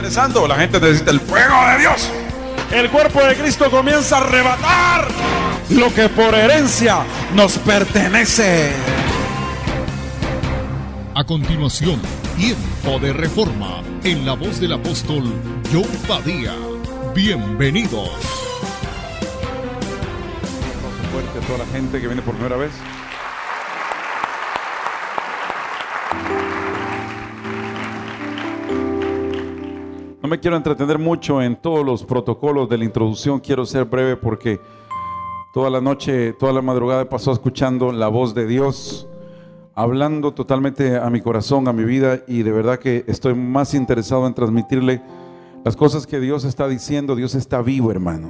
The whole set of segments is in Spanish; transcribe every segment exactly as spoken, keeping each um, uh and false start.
Padre Santo, la gente necesita el fuego de Dios. El cuerpo de Cristo comienza a arrebatar lo que por herencia nos pertenece. A continuación, Tiempo de Reforma, en la voz del apóstol John Badía. Bienvenidos. Un fuerte a toda la gente que viene por primera vez. No me quiero entretener mucho en todos los protocolos de la introducción. Quiero ser breve porque toda la noche, toda la madrugada pasó escuchando la voz de Dios, hablando totalmente a mi corazón, a mi vida, y de verdad que estoy más interesado en transmitirle las cosas que Dios está diciendo. Dios está vivo, hermano.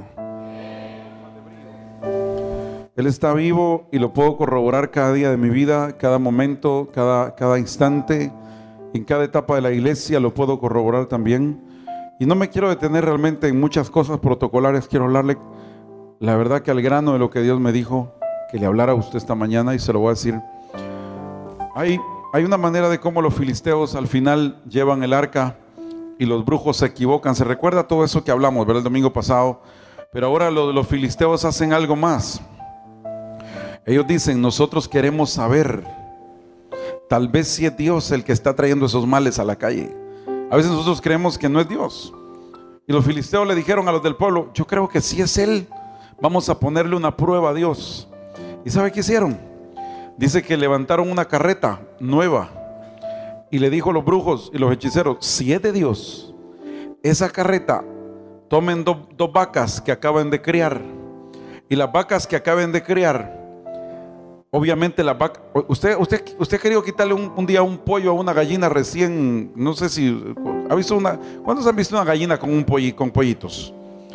Él está vivo y lo puedo corroborar cada día de mi vida, cada momento, cada, cada instante, en cada etapa de la iglesia lo puedo corroborar también. Y no me quiero detener realmente en muchas cosas protocolares. Quiero hablarle la verdad que al grano de lo que Dios me dijo que le hablara a usted esta mañana, y se lo voy a decir. Hay, hay una manera de cómo los filisteos al final llevan el arca y los brujos se equivocan. Se recuerda todo eso que hablamos, ¿verdad? El domingo pasado. Pero ahora los, los filisteos hacen algo más. Ellos dicen: nosotros queremos saber, tal vez si es Dios el que está trayendo esos males a la calle. A veces nosotros creemos que no es Dios. Y los filisteos le dijeron a los del pueblo: yo creo que sí es Él. Vamos a ponerle una prueba a Dios. ¿Y sabe qué hicieron? Dice que levantaron una carreta nueva y le dijo a los brujos y los hechiceros: si es de Dios, esa carreta, tomen do, dos vacas que acaban de criar. Y las vacas que acaben de criar, obviamente la vaca, usted, usted, usted ha querido quitarle un, un día un pollo a una gallina recién, no sé si ha visto una, ¿cuántos han visto una gallina con un polli, con pollitos?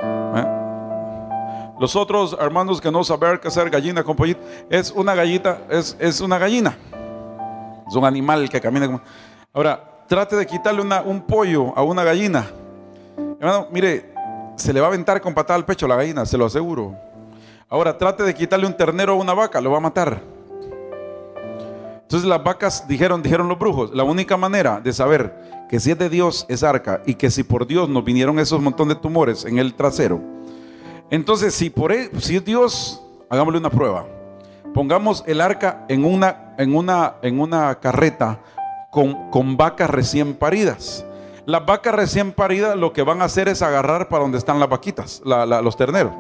¿Eh? Los otros hermanos que no saben qué hacer gallina con pollito, es una gallita, es, es una gallina, es un animal que camina como... Ahora, trate de quitarle una, un pollo a una gallina, hermano, mire, se le va a aventar con patada al pecho la gallina, se lo aseguro. Ahora trate de quitarle un ternero a una vaca, lo va a matar. Entonces las vacas dijeron, dijeron los brujos, la única manera de saber que si es de Dios es arca, y que si por Dios nos vinieron esos montón de tumores en el trasero, entonces si por él, si es Dios, hagámosle una prueba. Pongamos el arca en una, en una, en una carreta con, con vacas recién paridas. Las vacas recién paridas lo que van a hacer es agarrar para donde están las vaquitas, la, la, los terneros.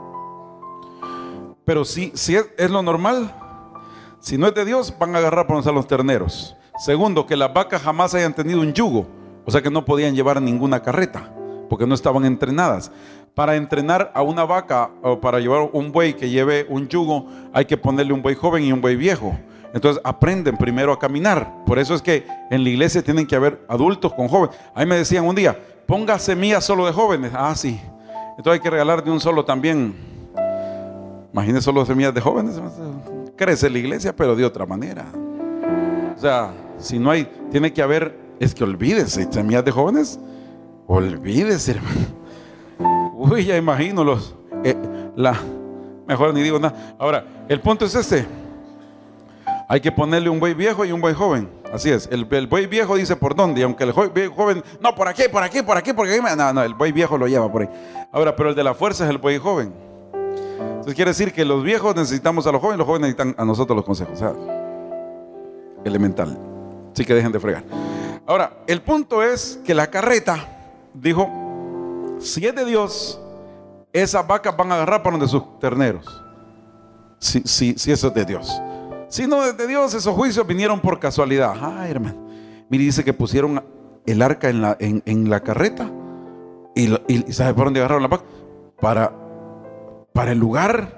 Pero si, si es, es lo normal, si no es de Dios, van a agarrar por donde están los terneros. Segundo, que las vacas jamás hayan tenido un yugo, o sea que no podían llevar ninguna carreta, porque no estaban entrenadas. Para entrenar a una vaca, o para llevar un buey que lleve un yugo, hay que ponerle un buey joven y un buey viejo. Entonces aprenden primero a caminar. Por eso es que en la iglesia tienen que haber adultos con jóvenes. Ahí me decían un día: ponga semillas solo de jóvenes. Ah, sí. Entonces hay que regalar de un solo también. Imagínense solo semillas de jóvenes. Crece la iglesia, pero de otra manera. O sea, si no hay, tiene que haber, es que olvídese, semillas de jóvenes, olvídese, hermano. Uy, ya imagino los, eh, la, mejor ni digo nada. Ahora, el punto es este: hay que ponerle un buey viejo y un buey joven. Así es, el, el buey viejo dice por dónde, y aunque el buey joven, no, por aquí, por aquí, por aquí, por aquí, no, no, el buey viejo lo lleva por ahí. Ahora, pero el de la fuerza es el buey joven. Entonces quiere decir que los viejos necesitamos a los jóvenes, los jóvenes necesitan a nosotros los consejos. O sea, elemental. Así que dejen de fregar. Ahora, el punto es que la carreta dijo: si es de Dios, esas vacas van a agarrar para donde sus terneros. Si, si, si eso es de Dios. Si no es de Dios, esos juicios vinieron por casualidad. Ay, hermano. Mire, dice que pusieron el arca en la, en, en la carreta. Y, y, y ¿sabe por dónde agarraron la vaca? Para... para el lugar,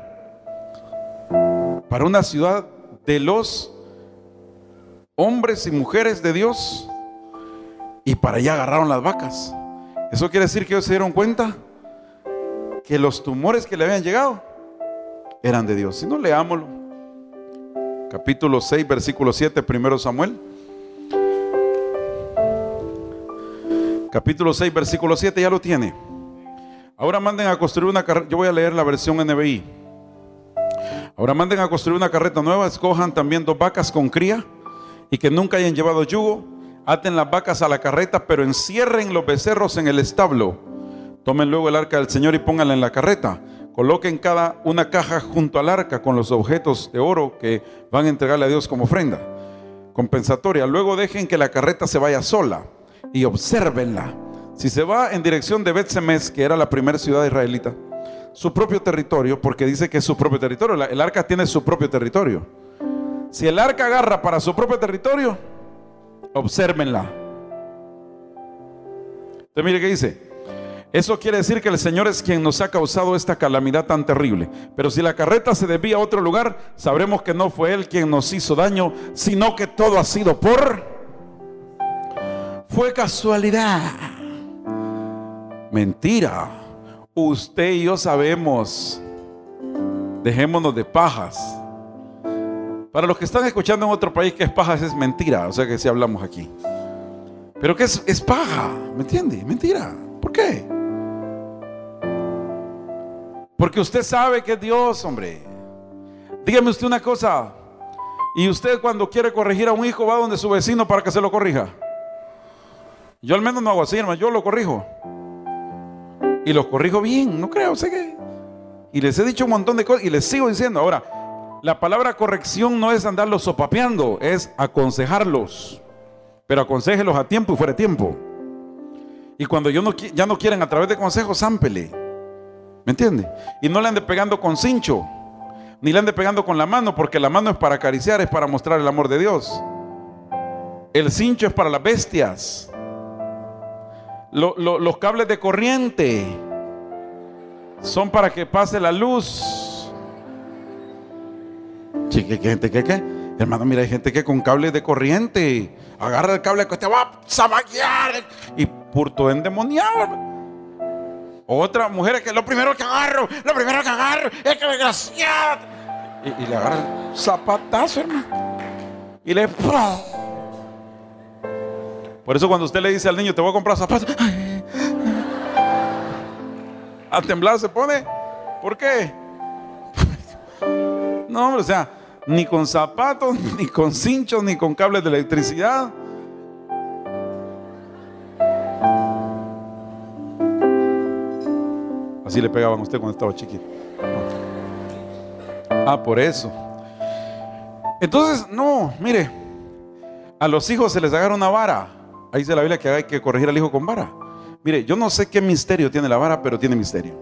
para una ciudad de los hombres y mujeres de Dios, y para allá agarraron las vacas. Eso quiere decir que ellos se dieron cuenta que los tumores que le habían llegado eran de Dios. Si no, leámoslo. Capítulo seis, versículo siete, primero Samuel. Capítulo seis, versículo siete, ya lo tiene. Ahora manden a construir una carreta. Yo voy a leer la versión N B I. Ahora manden a construir una carreta nueva. Escojan también dos vacas con cría y que nunca hayan llevado yugo. Aten las vacas a la carreta, pero encierren los becerros en el establo. Tomen luego el arca del Señor y pónganla en la carreta. Coloquen cada una caja junto al arca con los objetos de oro que van a entregarle a Dios como ofrenda compensatoria. Luego dejen que la carreta se vaya sola y obsérvenla. Si se va en dirección de Bet-Semes, que era la primera ciudad israelita, su propio territorio, porque dice que es su propio territorio, el arca tiene su propio territorio. Si el arca agarra para su propio territorio, obsérvenla. Entonces mire qué dice. Eso quiere decir que el Señor es quien nos ha causado esta calamidad tan terrible. Pero si la carreta se desvía a otro lugar, sabremos que no fue Él quien nos hizo daño, sino que todo ha sido por... fue casualidad. Mentira. Usted y yo sabemos. Dejémonos de pajas. Para los que están escuchando en otro país, que es pajas es mentira. O sea que si hablamos aquí. Pero que es, es paja, ¿me entiende? Mentira. ¿Por qué? Porque usted sabe que es Dios, hombre. Dígame usted una cosa. Y usted cuando quiere corregir a un hijo va donde su vecino para que se lo corrija. Yo al menos no hago así, hermano. Yo lo corrijo. Y los corrijo bien, no creo, sé que. Y les he dicho un montón de cosas y les sigo diciendo. Ahora, la palabra corrección no es andarlos sopapeando, es aconsejarlos. Pero aconséjelos a tiempo y fuera de tiempo. Y cuando yo no, ya no quieren a través de consejos, zámpele. ¿Me entiende? Y no le ande pegando con cincho, ni le ande pegando con la mano, porque la mano es para acariciar, es para mostrar el amor de Dios. El cincho es para las bestias. Lo, lo, los cables de corriente son para que pase la luz. Sí, ¿qué, qué gente que qué? Hermano, mira, hay gente que con cables de corriente agarra el cable que te va a zabaquear y purto endemoniado. Otra mujer que lo primero que agarro, lo primero que agarro es que desgraciado. Y, y le agarra el zapatazo, hermano. Y le... Por eso cuando usted le dice al niño, te voy a comprar zapatos, a temblar se pone. ¿Por qué? No, hombre, o sea, ni con zapatos, ni con cinchos, ni con cables de electricidad. Así le pegaban a usted cuando estaba chiquito. Ah, por eso. Entonces, no, mire, a los hijos se les agarra una vara. Ahí dice la Biblia que hay que corregir al hijo con vara. Mire, yo no sé qué misterio tiene la vara, pero tiene misterio.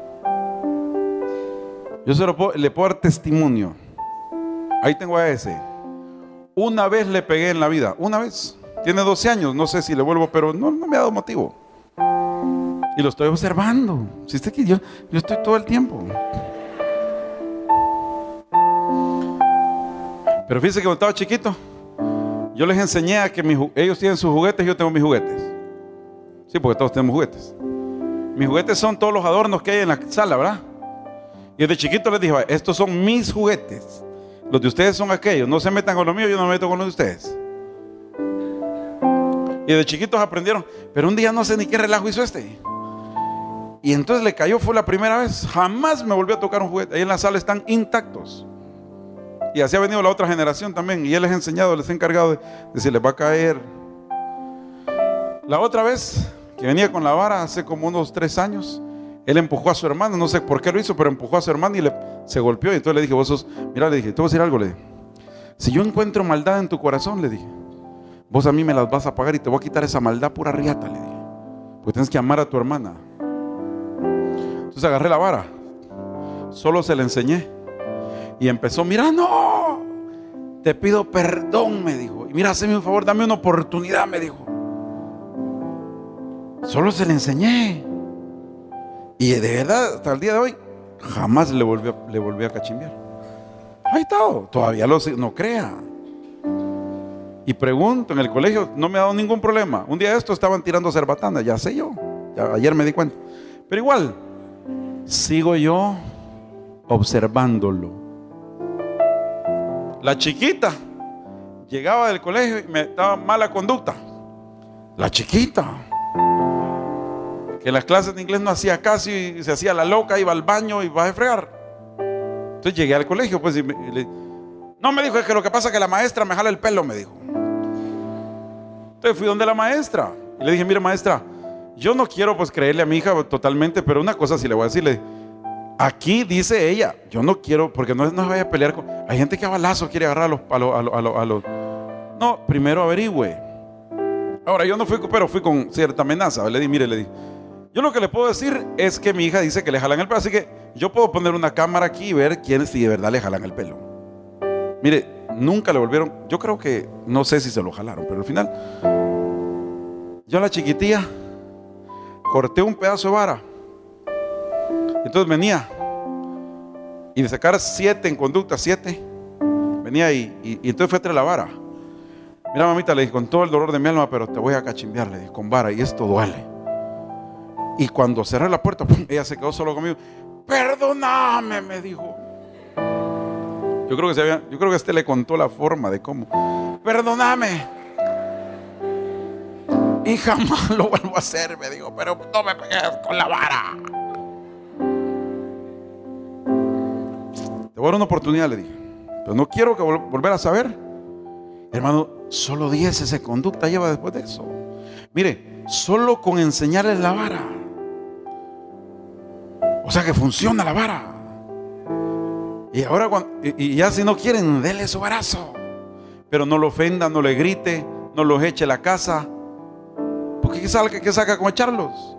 Yo se lo puedo, le puedo dar testimonio. Ahí tengo a ese. Una vez le pegué en la vida, una vez. Tiene doce años, no sé si le vuelvo, pero no, no me ha dado motivo. Y lo estoy observando. Si usted que yo, yo estoy todo el tiempo. Pero fíjense que cuando estaba chiquito, yo les enseñé a que mis, ellos tienen sus juguetes y yo tengo mis juguetes. Sí, porque todos tenemos juguetes. Mis juguetes son todos los adornos que hay en la sala, ¿verdad? Y desde chiquito les dije, estos son mis juguetes. Los de ustedes son aquellos. No se metan con los míos, yo no me meto con los de ustedes. Y de chiquitos aprendieron. Pero un día no sé ni qué relajo hizo este. Y entonces le cayó, fue la primera vez. Jamás me volvió a tocar un juguete. Ahí en la sala están intactos. Y así ha venido la otra generación también. Y él les ha enseñado, les ha encargado de, de si les va a caer. La otra vez que venía con la vara, hace como unos tres años, él empujó a su hermano. No sé por qué lo hizo, pero empujó a su hermano y le, se golpeó. Y entonces le dije, vos sos, mira, le dije, te voy a decir algo. Le dije, si yo encuentro maldad en tu corazón, le dije, vos a mí me las vas a pagar y te voy a quitar esa maldad pura riata, le dije. Porque tienes que amar a tu hermana. Entonces agarré la vara, solo se la enseñé y empezó, mira, no, te pido perdón, me dijo, y mira, hazme un favor, dame una oportunidad, me dijo. Solo se la enseñé y de verdad hasta el día de hoy jamás le volví a, le volví a cachimbear. Ahí está, todavía lo, no crea. Y pregunto, en el colegio no me ha dado ningún problema. Un día de esto estaban tirando cerbatana, ya sé yo, ya, ayer me di cuenta. Pero igual sigo yo observándolo. La chiquita llegaba del colegio y me daba mala conducta. La chiquita, que en las clases de inglés no hacía caso y se hacía la loca, iba al baño y va a fregar. Entonces llegué al colegio, pues, y me, y le, no me dijo, es que lo que pasa es que la maestra me jala el pelo, me dijo. Entonces fui donde la maestra y le dije, mire maestra, yo no quiero pues creerle a mi hija totalmente, pero una cosa sí le voy a decirle. Aquí dice ella, yo no quiero, porque no, no vaya a pelear con... Hay gente que a balazo quiere agarrar a los, a los, a los, a los, a los... No, primero averigüe. Ahora yo no fui, pero fui con cierta amenaza. Le di, mire, le di, yo lo que le puedo decir es que mi hija dice que le jalan el pelo, así que yo puedo poner una cámara aquí y ver quién si de verdad le jalan el pelo. Mire, nunca le volvieron, yo creo que, no sé si se lo jalaron, pero al final, yo a la chiquitilla corté un pedazo de vara. Entonces venía y de sacar siete en conducta, siete, venía y, y, y entonces fue a traer la vara. Mira mamita, le dije, con todo el dolor de mi alma, pero te voy a cachimbear, le dije, con vara, y esto duele. Y cuando cerré la puerta, ¡pum!, ella se quedó solo conmigo. Perdóname, me dijo. Yo creo que se había, yo creo que este le contó la forma de cómo. Perdóname. Y jamás lo vuelvo a hacer, me dijo, pero no me pegues con la vara. Te voy a dar una oportunidad, le dije, pero no quiero que vol- volver a saber. Hermano, solo diez ese conducta lleva después de eso. Mire, solo con enseñarles la vara. O sea que funciona la vara. Y ahora cuando, y, y ya si no quieren, denle su varazo. Pero no lo ofenda, no le grite, no los eche a la casa. Porque ¿qué saca, qué saca con echarlos?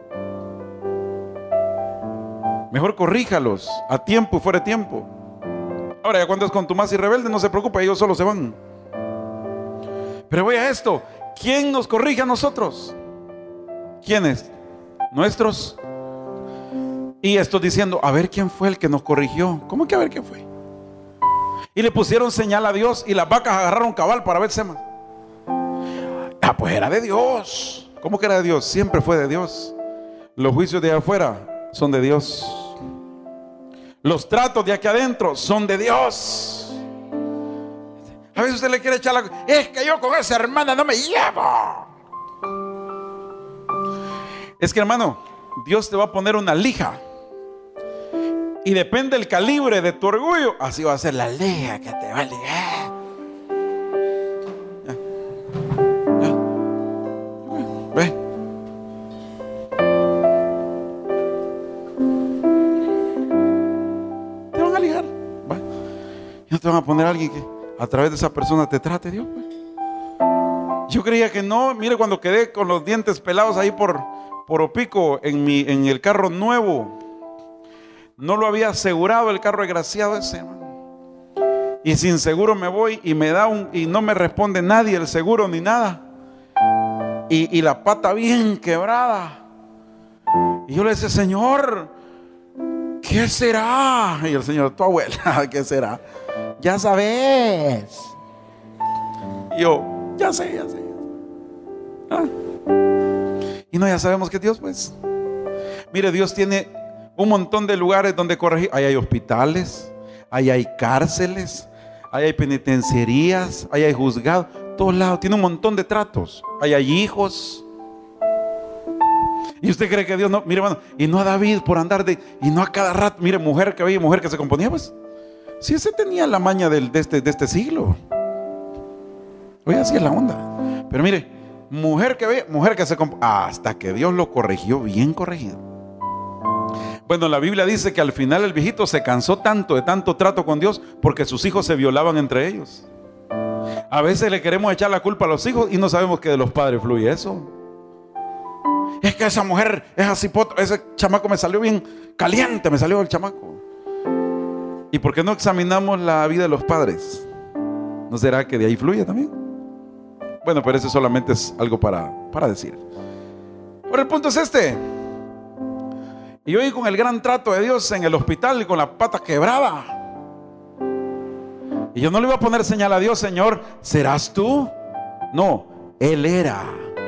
Mejor corríjalos a tiempo y fuera de tiempo. Ahora ya cuando es contumaz y rebelde, no se preocupe, ellos solo se van. Pero voy a esto, ¿quién nos corrige a nosotros? ¿Quiénes? Nuestros. Y estoy diciendo, a ver quién fue el que nos corrigió. ¿Cómo que a ver quién fue? Y le pusieron señal a Dios y las vacas agarraron cabal para ver semas. Ah, pues era de Dios. ¿Cómo que era de Dios? Siempre fue de Dios. Los juicios de afuera son de Dios. Los tratos de aquí adentro son de Dios. A veces usted le quiere echar la... Es que yo con esa hermana no me llevo. Es que, hermano, Dios te va a poner una lija. Y depende del calibre de tu orgullo, así va a ser la lija que te va a ligar. Ya. Ya. Ve. Te van a ligar. Va. Y no te van a poner a alguien que a través de esa persona te trate Dios, pues. Yo creía que no. Mire, cuando quedé con los dientes pelados ahí por, por Opico en, mi, en el carro nuevo, no lo había asegurado el carro desgraciado ese, hermano. Y sin seguro me voy y me da un, y no me responde nadie el seguro ni nada. Y, y la pata bien quebrada. Y yo le decía, Señor, ¿qué será? Y el Señor, tu abuela, ¿qué será? Ya sabes. Y yo, ya sé, ya sé. ¿Ah? Y no, ya sabemos que Dios, pues. Mire, Dios tiene un montón de lugares donde corregir. Ahí hay hospitales, ahí hay cárceles, ahí hay penitenciarías, ahí hay juzgados, todos lados. Tiene un montón de tratos. Ahí hay hijos. Y usted cree que Dios no, mire, hermano, y no a David por andar de, y no a cada rato, mire, mujer que veía, mujer que se componía, pues. Si ese tenía la maña del, de, este, de este siglo. Oye, así es la onda. Pero mire, mujer que veía, mujer que se componía, hasta que Dios lo corrigió, bien corregido. Bueno, la Biblia dice que al final el viejito se cansó tanto de tanto trato con Dios porque sus hijos se violaban entre ellos. A veces le queremos echar la culpa a los hijos y no sabemos que de los padres fluye eso. Es que esa mujer es así, ese chamaco me salió bien caliente, me salió el chamaco. ¿Y por qué no examinamos la vida de los padres? ¿No será que de ahí fluye también? Bueno, pero eso solamente es algo para, para decir. Pero el punto es este. Y hoy con el gran trato de Dios en el hospital y con la pata quebrada. Y yo no le iba a poner señal a Dios, Señor, ¿serás tú? No, Él era.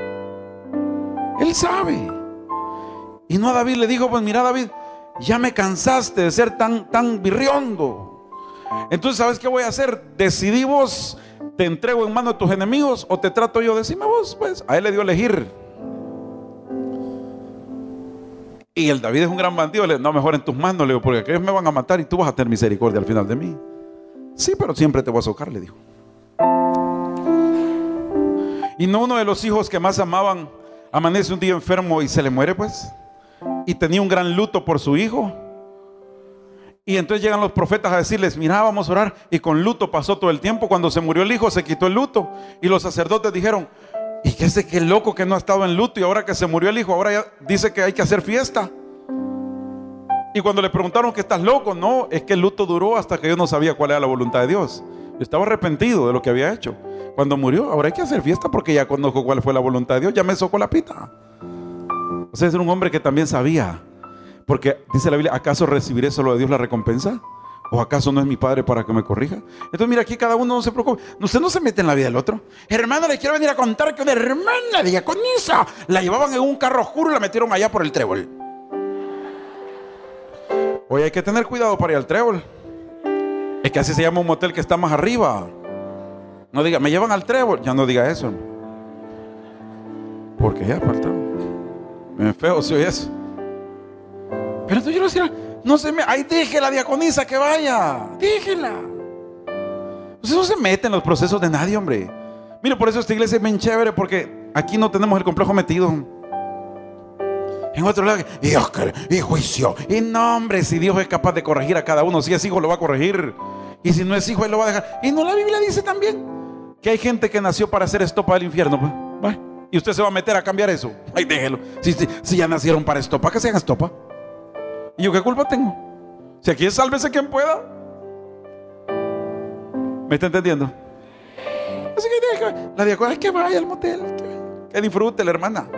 Él sabe. Y no a David le dijo, pues mira David, ya me cansaste de ser tan, tan birriondo. Entonces, ¿sabes qué voy a hacer? Decidí vos, te entrego en manos de tus enemigos o te trato yo. Decime vos, pues. A él le dio a elegir. Y el David es un gran bandido. Le digo, no, mejor en tus manos, le digo, porque aquellos me van a matar y tú vas a tener misericordia al final de mí. Sí, pero siempre te voy a socar, le dijo. Y no uno de los hijos que más amaban amanece un día enfermo y se le muere, pues. Y tenía un gran luto por su hijo. Y entonces llegan los profetas a decirles: mira, vamos a orar. Y con luto pasó todo el tiempo. Cuando se murió el hijo se quitó el luto. Y los sacerdotes dijeron: ¿y qué ese qué loco que no ha estado en luto? Y ahora que se murió el hijo, ahora ya dice que hay que hacer fiesta. Y cuando le preguntaron: ¿que estás loco? No, es que el luto duró hasta que yo no sabía cuál era la voluntad de Dios. Yo estaba arrepentido de lo que había hecho. Cuando murió, ahora hay que hacer fiesta porque ya conozco cuál fue la voluntad de Dios. Ya me socó la pita. O sea, es un hombre que también sabía. Porque dice la Biblia: ¿acaso recibiré solo de Dios la recompensa? ¿O acaso no es mi padre para que me corrija? Entonces mira, aquí cada uno no se preocupe. Usted no se mete en la vida del otro. Hermano, le quiero venir a contar que una hermana diaconisa la llevaban en un carro oscuro y la metieron allá por el trébol. Hoy hay que tener cuidado para ir al trébol. Es que así se llama un motel que está más arriba. No diga: me llevan al trébol. Ya no diga eso, porque ya falta. Es feo si oye eso. Pero entonces yo le decía: no se me... Ay, déjela, la diaconisa, que vaya. Déjela. Usted no se mete en los procesos de nadie, hombre. Mire, por eso esta iglesia es bien chévere, porque aquí no tenemos el complejo metido. En otro lado, y Oscar, y juicio. Y no, hombre, si Dios es capaz de corregir a cada uno. Si es hijo, lo va a corregir. Y si no es hijo, Él lo va a dejar. Y no, la Biblia dice también que hay gente que nació para hacer estopa del infierno, pues. ¿Va? Y usted se va a meter a cambiar eso. Ay, déjelo. Si, si, si ya nacieron para estopa, que se hagan estopa. ¿Y yo qué culpa tengo? Si aquí es sálvese quien pueda. ¿Me está entendiendo? Así que deja, la diácona, que vaya al motel, que, que disfrute la hermana.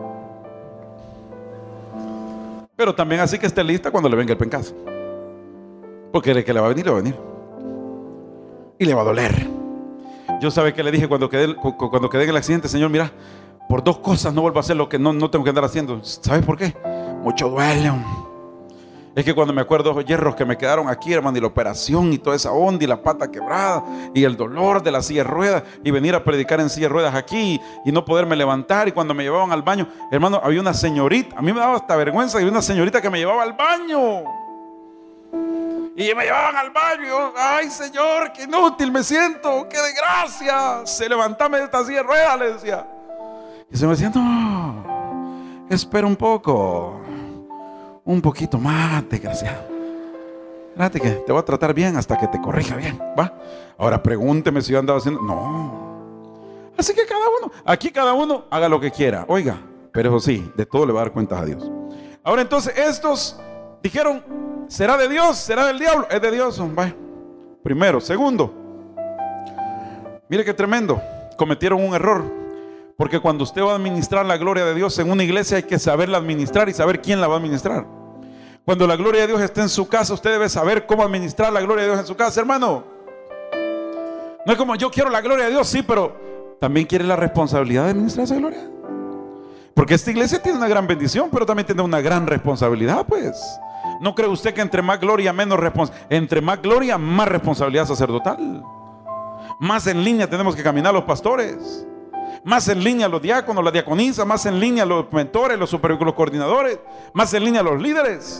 Pero también así que esté lista cuando le venga el pencazo. Porque el que le va a venir, le va a venir. Y le va a doler. Yo sabe que le dije cuando quedé, cuando quedé en el accidente: Señor, mira, por dos cosas no vuelvo a hacer lo que no, no tengo que andar haciendo. ¿Sabes por qué? Mucho duele. Es que cuando me acuerdo de los hierros que me quedaron aquí, hermano, y la operación y toda esa onda y la pata quebrada y el dolor de la silla de ruedas y venir a predicar en silla de ruedas aquí y no poderme levantar, y cuando me llevaban al baño, hermano, había una señorita, a mí me daba hasta vergüenza, había una señorita que me llevaba al baño y me llevaban al baño y yo: ay, Señor, qué inútil me siento, qué desgracia, se levantame de esta silla de ruedas, le decía. Y el Señor me decía: no, espera un poco, un poquito más, desgraciado. Espérate que te voy a tratar bien hasta que te corrija bien, ¿va? Ahora pregúnteme si yo andaba haciendo. No. Así que cada uno, aquí cada uno haga lo que quiera. Oiga, pero eso sí, de todo le va a dar cuentas a Dios. Ahora entonces estos dijeron: ¿será de Dios? ¿Será del diablo? Es de Dios, ¿va? Primero. Segundo, mire qué tremendo. Cometieron un error. Porque cuando usted va a administrar la gloria de Dios en una iglesia, hay que saberla administrar y saber quién la va a administrar. Cuando la gloria de Dios esté en su casa, usted debe saber cómo administrar la gloria de Dios en su casa, hermano. No es como: yo quiero la gloria de Dios, sí, pero también quiere la responsabilidad de administrar esa gloria. Porque esta iglesia tiene una gran bendición, pero también tiene una gran responsabilidad, pues. ¿No cree usted que entre más gloria, menos responsabilidad? Entre más gloria, más responsabilidad sacerdotal. Más en línea tenemos que caminar los pastores. Más en línea los diáconos, las diaconisas. Más en línea los mentores, los super, los coordinadores. Más en línea los líderes.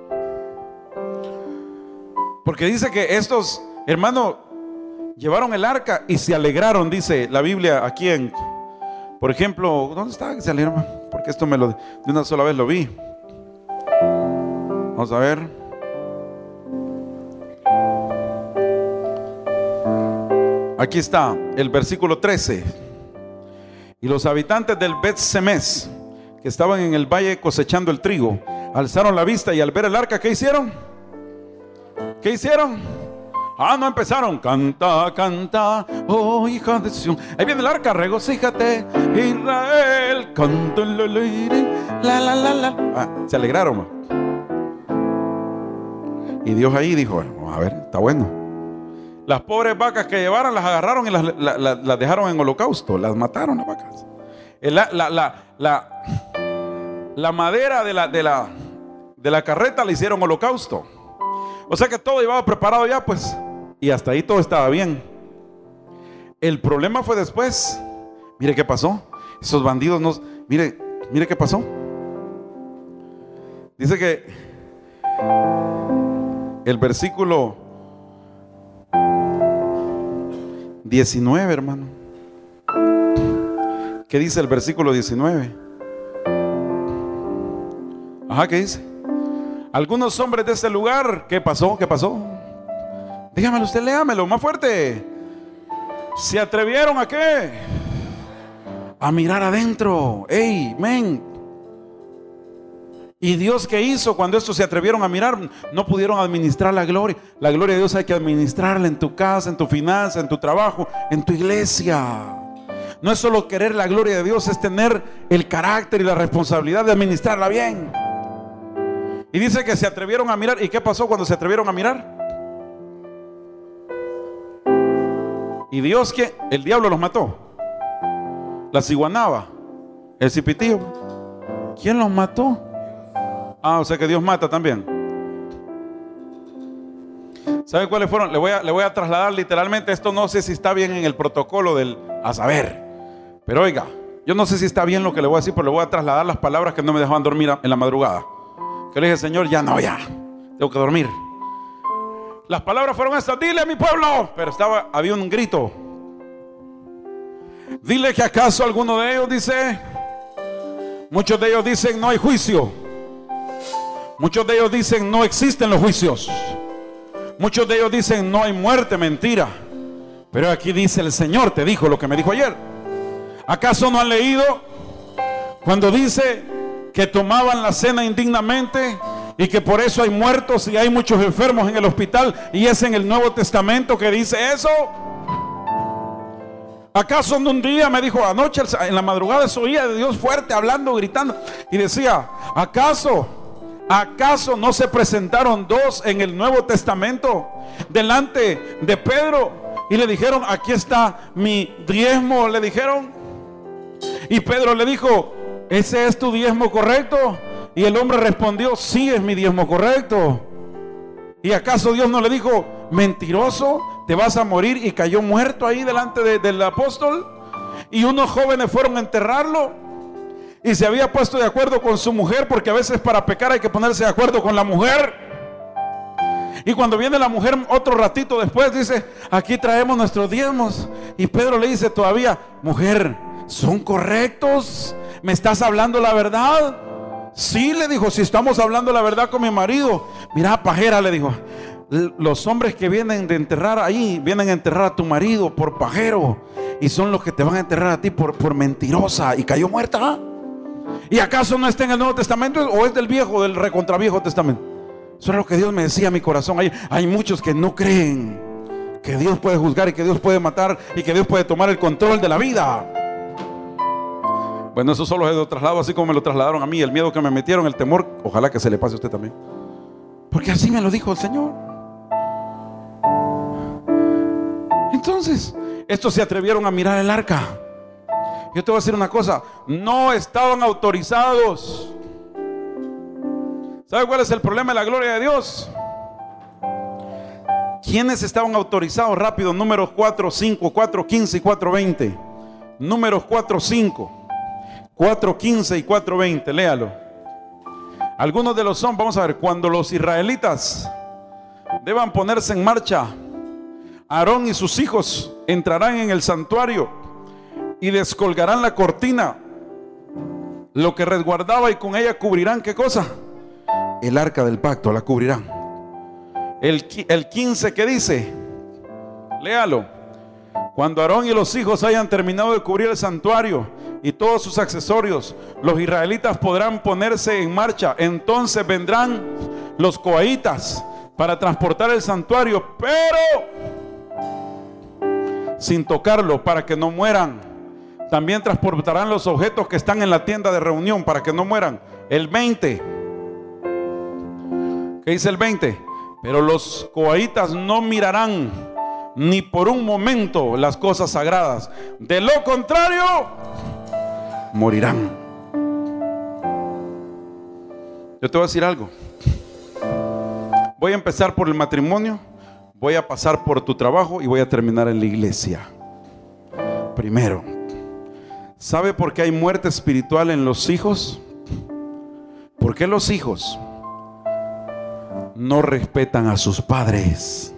Porque dice que estos, hermanos, llevaron el arca y se alegraron, dice la Biblia aquí en, por ejemplo, ¿dónde está que se alegraron? Porque esto me lo, de una sola vez lo vi. Vamos a ver. Aquí está el versículo trece. Y los habitantes del Bet Semes, que estaban en el valle cosechando el trigo, alzaron la vista y al ver el arca, ¿qué hicieron? ¿Qué hicieron? Ah, no empezaron. Canta, canta, oh hija de Sión. Ahí viene el arca, regocíjate, Israel, canta, la, la, la, la. Ah, se alegraron. Y Dios ahí dijo: bueno, vamos a ver, está bueno. Las pobres vacas que llevaron las agarraron y las, la, la, las dejaron en holocausto. Las mataron las vacas. La, la, la, la, la madera de la, de, la, de la carreta la hicieron holocausto. O sea que todo iba preparado ya, pues. Y hasta ahí todo estaba bien. El problema fue después. Mire qué pasó. Esos bandidos nos... Mire, mire qué pasó. Dice que el versículo diecinueve, hermano. ¿Qué dice el versículo diecinueve? Ajá, ¿qué dice? Algunos hombres de ese lugar, ¿qué pasó? ¿Qué pasó? Dígamelo usted, léamelo más fuerte. ¿Se atrevieron a qué? A mirar adentro. ¡Ey, men! ¿Y Dios qué hizo cuando estos se atrevieron a mirar? No pudieron administrar la gloria. La gloria de Dios hay que administrarla en tu casa, en tu finanza, en tu trabajo, en tu iglesia. No es solo querer la gloria de Dios, es tener el carácter y la responsabilidad de administrarla bien. Y dice que se atrevieron a mirar. ¿Y qué pasó cuando se atrevieron a mirar? ¿Y Dios qué? El diablo los mató. La ciguanaba, el cipitío. ¿Quién los mató? Ah, o sea que Dios mata también. ¿Saben cuáles fueron? Le voy a, le voy a trasladar literalmente. Esto no sé si está bien en el protocolo del a saber. Pero oiga, yo no sé si está bien lo que le voy a decir, pero le voy a trasladar las palabras que no me dejaban dormir en la madrugada. Que le dije, Señor, ya no, ya tengo que dormir. Las palabras fueron estas: dile a mi pueblo. Pero estaba, había un grito. Dile que acaso alguno de ellos dice, muchos de ellos dicen no hay juicio. Muchos de ellos dicen no existen los juicios. Muchos de ellos dicen no hay muerte, mentira. Pero aquí dice el Señor te dijo lo que me dijo ayer. ¿Acaso no han leído cuando dice que tomaban la cena indignamente y que por eso hay muertos y hay muchos enfermos en el hospital? Y es en el Nuevo Testamento que dice eso. ¿Acaso en un día, me dijo anoche en la madrugada, se oía de Dios fuerte hablando, gritando, y decía, ¿acaso, acaso no se presentaron dos en el Nuevo Testamento delante de Pedro y le dijeron, aquí está mi diezmo? Le dijeron, y Pedro le dijo, ¿ese es tu diezmo correcto? Y el hombre respondió, sí, es mi diezmo correcto. ¿Y acaso Dios no le dijo, mentiroso, te vas a morir? Y cayó muerto ahí delante de, del apóstol. Y unos jóvenes fueron a enterrarlo. Y se había puesto de acuerdo con su mujer, porque a veces para pecar hay que ponerse de acuerdo con la mujer. Y cuando viene la mujer otro ratito después, dice, aquí traemos nuestros diezmos. Y Pedro le dice todavía, mujer, ¿son correctos? ¿Me estás hablando la verdad? Sí, le dijo, si estamos hablando la verdad con mi marido. Mira, pajera, le dijo, los hombres que vienen de enterrar ahí, vienen a enterrar a tu marido por pajero, y son los que te van a enterrar a ti por, por mentirosa. Y cayó muerta. ¿Y acaso no está en el Nuevo Testamento o es del Viejo, del recontra Viejo Testamento? Eso es lo que Dios me decía a mi corazón. Hay, hay muchos que no creen que Dios puede juzgar y que Dios puede matar y que Dios puede tomar el control de la vida. Bueno, eso solo es de traslado, así como me lo trasladaron a mí. El miedo que me metieron, el temor, ojalá que se le pase a usted también, porque así me lo dijo el Señor. Entonces, estos se atrevieron a mirar el arca. Yo te voy a decir una cosa, no estaban autorizados. ¿Sabe cuál es el problema de la gloria de Dios? ¿Quiénes estaban autorizados? Rápido, números cuatro, cinco, cuatro, quince y cuatro, veinte. Números cuatro, cinco, cuatro, quince y cuatro, veinte, léalo. Algunos de los son, vamos a ver, cuando los israelitas deban ponerse en marcha, Aarón y sus hijos entrarán en el santuario y descolgarán la cortina, lo que resguardaba, y con ella cubrirán, ¿qué cosa? El arca del pacto, la cubrirán. El, el quince, ¿qué dice? Léalo. Cuando Aarón y los hijos hayan terminado de cubrir el santuario y todos sus accesorios, los israelitas podrán ponerse en marcha. Entonces vendrán los coahitas para transportar el santuario, pero sin tocarlo, para que no mueran. También transportarán los objetos que están en la tienda de reunión para que no mueran. El veinte. ¿Qué dice el veinte? Pero los coahitas no mirarán ni por un momento las cosas sagradas. De lo contrario, morirán. Yo te voy a decir algo. Voy a empezar por el matrimonio, voy a pasar por tu trabajo y voy a terminar en la iglesia. Primero, ¿sabe por qué hay muerte espiritual en los hijos? ¿Por qué los hijos no respetan a sus padres?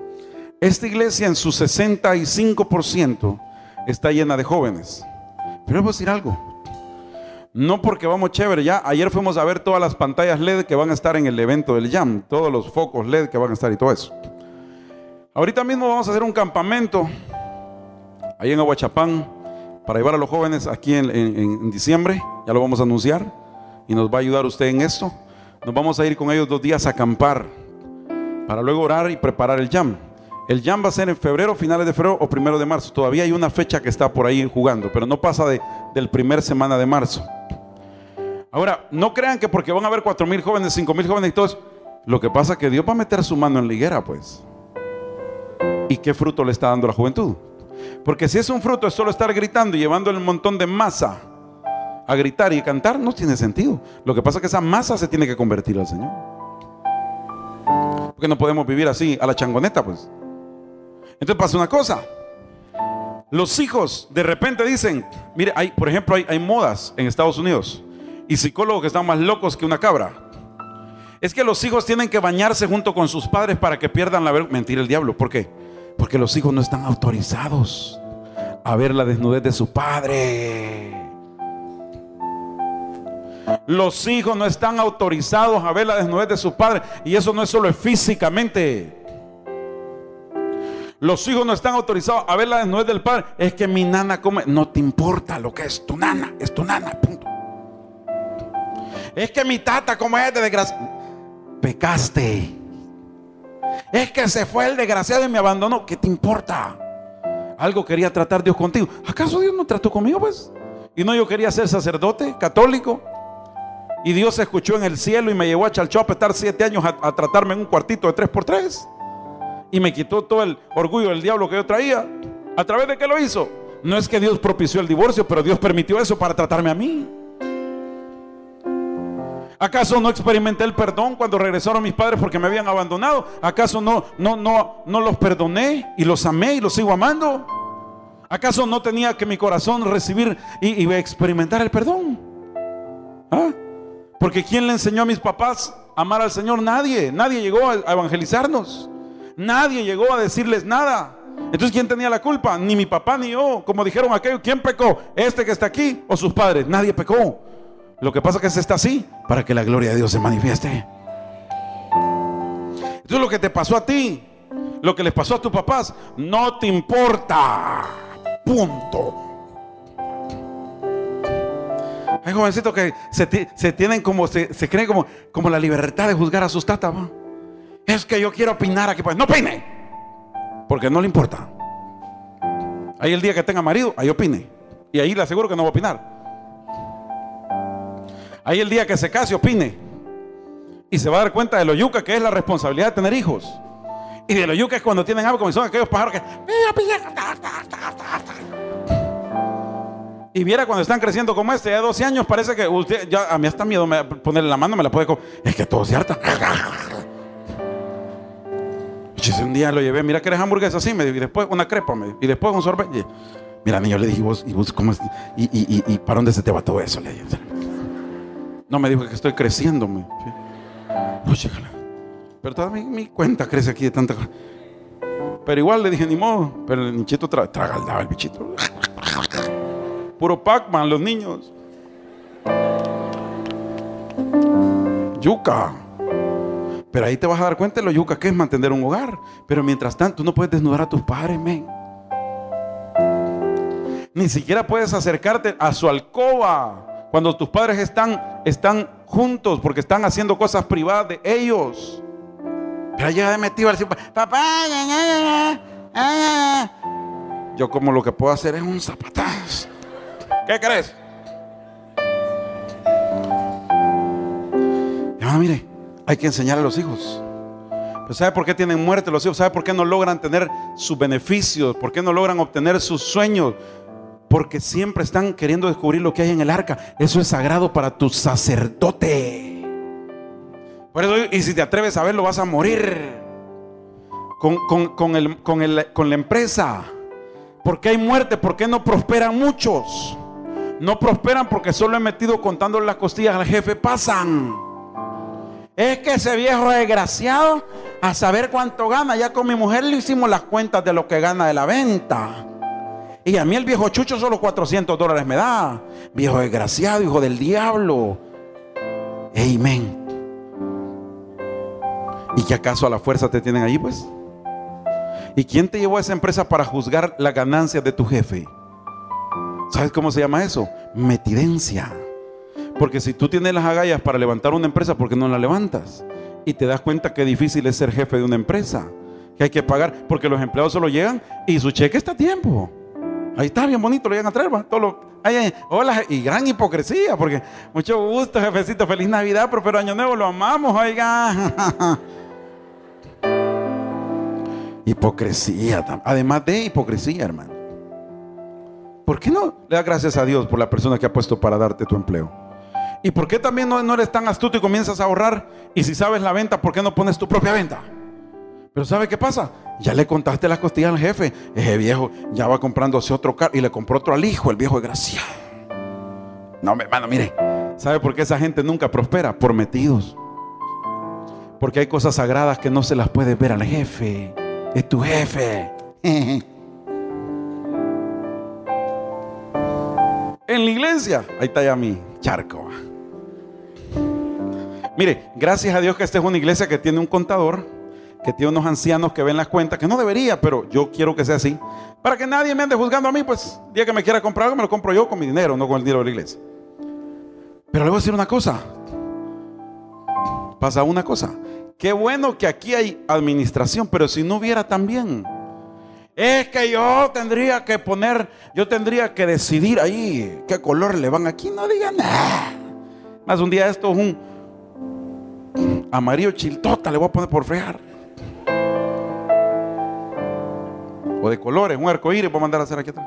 Esta iglesia en su sesenta y cinco por ciento está llena de jóvenes, Pero les voy a decir algo. No porque vamos chévere, ya ayer fuimos a ver todas las pantallas L E D que van a estar en el evento del Jam, todos los focos L E D que van a estar y todo eso. Ahorita mismo vamos a hacer un campamento ahí en Aguachapán para llevar a los jóvenes aquí en, en, en diciembre, ya lo vamos a anunciar y nos va a ayudar usted en esto. Nos vamos a ir con ellos dos días a acampar para luego orar y preparar el Jam. El Jam va a ser en febrero, finales de febrero o primero de marzo. Todavía hay una fecha que está por ahí jugando, pero no pasa de, del primer semana de marzo. Ahora, no crean que porque van a haber cuatro mil jóvenes, cinco mil jóvenes y todos. Lo que pasa es que Dios va a meter su mano en la higuera, pues. ¿Y qué fruto le está dando la juventud? Porque si es un fruto es solo estar gritando y llevando el montón de masa a gritar y cantar, no tiene sentido. Lo que pasa es que esa masa se tiene que convertir al Señor. Porque no podemos vivir así a la changoneta, pues. Entonces pasa una cosa. Los hijos de repente dicen, mire, hay, por ejemplo, hay, hay modas en Estados Unidos y psicólogos que están más locos que una cabra. Es que los hijos tienen que bañarse junto con sus padres para que pierdan la vergüenza. Mentira el diablo, ¿por qué? Porque los hijos no están autorizados a ver la desnudez de su padre. Los hijos no están autorizados a ver la desnudez de su padre. Y eso no es solo físicamente. Los hijos no están autorizados a ver la desnudez del padre. Es que mi nana come. No te importa lo que es tu nana. Es tu nana, punto. Es que mi tata como es de desgracia. Pecaste. Es que se fue el desgraciado y me abandonó. ¿Qué te importa? Algo quería tratar Dios contigo. ¿Acaso Dios no trató conmigo, pues? Y no, yo quería ser sacerdote católico. Y Dios se escuchó en el cielo y me llevó a Chalchuapa a estar siete años a, a tratarme en un cuartito de tres por tres. Y me quitó todo el orgullo del diablo que yo traía. ¿A través de qué lo hizo? No es que Dios propició el divorcio, pero Dios permitió eso para tratarme a mí. ¿Acaso no experimenté el perdón cuando regresaron mis padres porque me habían abandonado? ¿Acaso no, no, no, no los perdoné y los amé y los sigo amando? ¿Acaso no tenía que mi corazón recibir y, y experimentar el perdón? ¿Ah? Porque ¿quién le enseñó a mis papás a amar al Señor? Nadie, nadie llegó a evangelizarnos. Nadie llegó a decirles nada. Entonces, ¿quién tenía la culpa? Ni mi papá ni yo. Como dijeron aquellos, ¿quién pecó? ¿Este que está aquí o sus padres? Nadie pecó. Lo que pasa es que se está así para que la gloria de Dios se manifieste. Entonces, lo que te pasó a ti, lo que les pasó a tus papás, no te importa. Punto. Hay jovencitos que se, se tienen como, se, se creen como, como la libertad de juzgar a sus tatas, ¿va? Es que yo quiero opinar aquí, pues no opine, porque no le importa. Ahí el día que tenga marido, ahí opine. Y ahí le aseguro que no va a opinar. Ahí el día que se case, opine. Y se va a dar cuenta de lo yuca que es la responsabilidad de tener hijos. Y de lo yuca es cuando tienen algo, como son aquellos pájaros que... Y viera cuando están creciendo como este, ya de doce años, parece que usted, ya a mí hasta miedo me, ponerle la mano, me la puede comer. Es que todo se harta. Y un día lo llevé, mira que eres hamburguesa así, me dijo, y después una crepa, me dijo, y después un sorbete. Mira, niño, le dije, ¿vos, y vos cómo es? ¿Y, y, y, y para dónde se te va todo eso? Le dije. No, me dijo que estoy creciendo. Me. Uy, pero toda mi, mi cuenta crece aquí de tanta cosa. Pero igual le dije, ni modo. Pero el nichito tra tragaldaba el bichito. Puro Pac-Man, los niños. Yuca. Pero ahí te vas a dar cuenta de lo yuca que es mantener un hogar. Pero mientras tanto, tú no puedes desnudar a tus padres, men. Ni siquiera puedes acercarte a su alcoba cuando tus padres están, están juntos, porque están haciendo cosas privadas de ellos. Pero llega de metido al decir, papá, ya, ya, ya, ya. Yo como lo que puedo hacer es un zapatazo. ¿Qué crees? Ah, mire, hay que enseñar a los hijos. Pero ¿sabe por qué tienen muerte los hijos? ¿Sabe por qué no logran tener sus beneficios? ¿Por qué no logran obtener sus sueños? Porque siempre están queriendo descubrir lo que hay en el arca. Eso es sagrado para tu sacerdote. Por eso, y si te atreves a verlo, vas a morir con, con, con, el, con, el, con la empresa. ¿Por qué hay muerte? ¿Por qué no prosperan muchos? No prosperan porque solo he metido contando las costillas al jefe. Pasan. Es que ese viejo desgraciado, a saber cuánto gana. Ya con mi mujer le hicimos las cuentas de lo que gana de la venta. Y a mí el viejo Chucho solo cuatrocientos dólares me da. Viejo desgraciado, hijo del diablo. Amén. ¿Y que acaso a la fuerza te tienen ahí, pues? ¿Y quién te llevó a esa empresa para juzgar las ganancias de tu jefe? ¿Sabes cómo se llama eso? Metidencia. Porque si tú tienes las agallas para levantar una empresa, ¿por qué no la levantas? Y te das cuenta que difícil es ser jefe de una empresa, que hay que pagar, porque los empleados solo llegan y su cheque está a tiempo. Ahí está, bien bonito, lo llegan a traer, ¿va? Todo lo, ay, ay, hola, y gran hipocresía, porque mucho gusto, jefecito, feliz Navidad, pero, pero Año Nuevo lo amamos, oiga. Hipocresía, además de hipocresía, hermano. ¿Por qué no le das gracias a Dios por la persona que ha puesto para darte tu empleo? ¿Y por qué también no, no eres tan astuto y comienzas a ahorrar? Y si sabes la venta, ¿por qué no pones tu propia venta? Pero ¿sabe qué pasa? Ya le contaste las costillas al jefe. Ese viejo ya va comprándose otro carro y le compró otro al hijo, el viejo desgraciado. No, hermano, mire, ¿sabe por qué esa gente nunca prospera? Por metidos. Porque hay cosas sagradas que no se las puede ver al jefe. Es tu jefe. En la iglesia, ahí está ya mi charco. Mire, gracias a Dios que esta es una iglesia que tiene un contador, que tiene unos ancianos que ven las cuentas, que no debería, pero yo quiero que sea así, para que nadie me ande juzgando a mí. Pues el día que me quiera comprar algo, me lo compro yo con mi dinero, no con el dinero de la iglesia. Pero le voy a decir una cosa. Pasa una cosa. Qué bueno que aquí hay administración, pero si no hubiera también, es que yo tendría que poner, yo tendría que decidir ahí qué color le van aquí. No digan nada. Más un día esto es un amarillo chiltota, le voy a poner por fregar. O de colores, un arcoíris voy a mandar a hacer aquí atrás.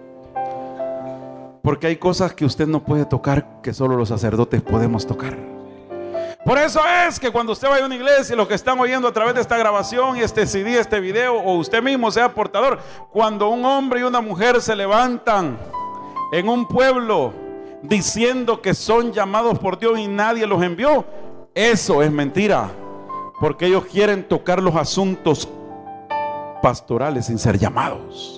Porque hay cosas que usted no puede tocar, que solo los sacerdotes podemos tocar. Por eso es que cuando usted vaya a una iglesia, y los que están oyendo a través de esta grabación y este C D, este video, o usted mismo sea portador, cuando un hombre y una mujer se levantan en un pueblo diciendo que son llamados por Dios y nadie los envió, eso es mentira, porque ellos quieren tocar los asuntos pastorales sin ser llamados.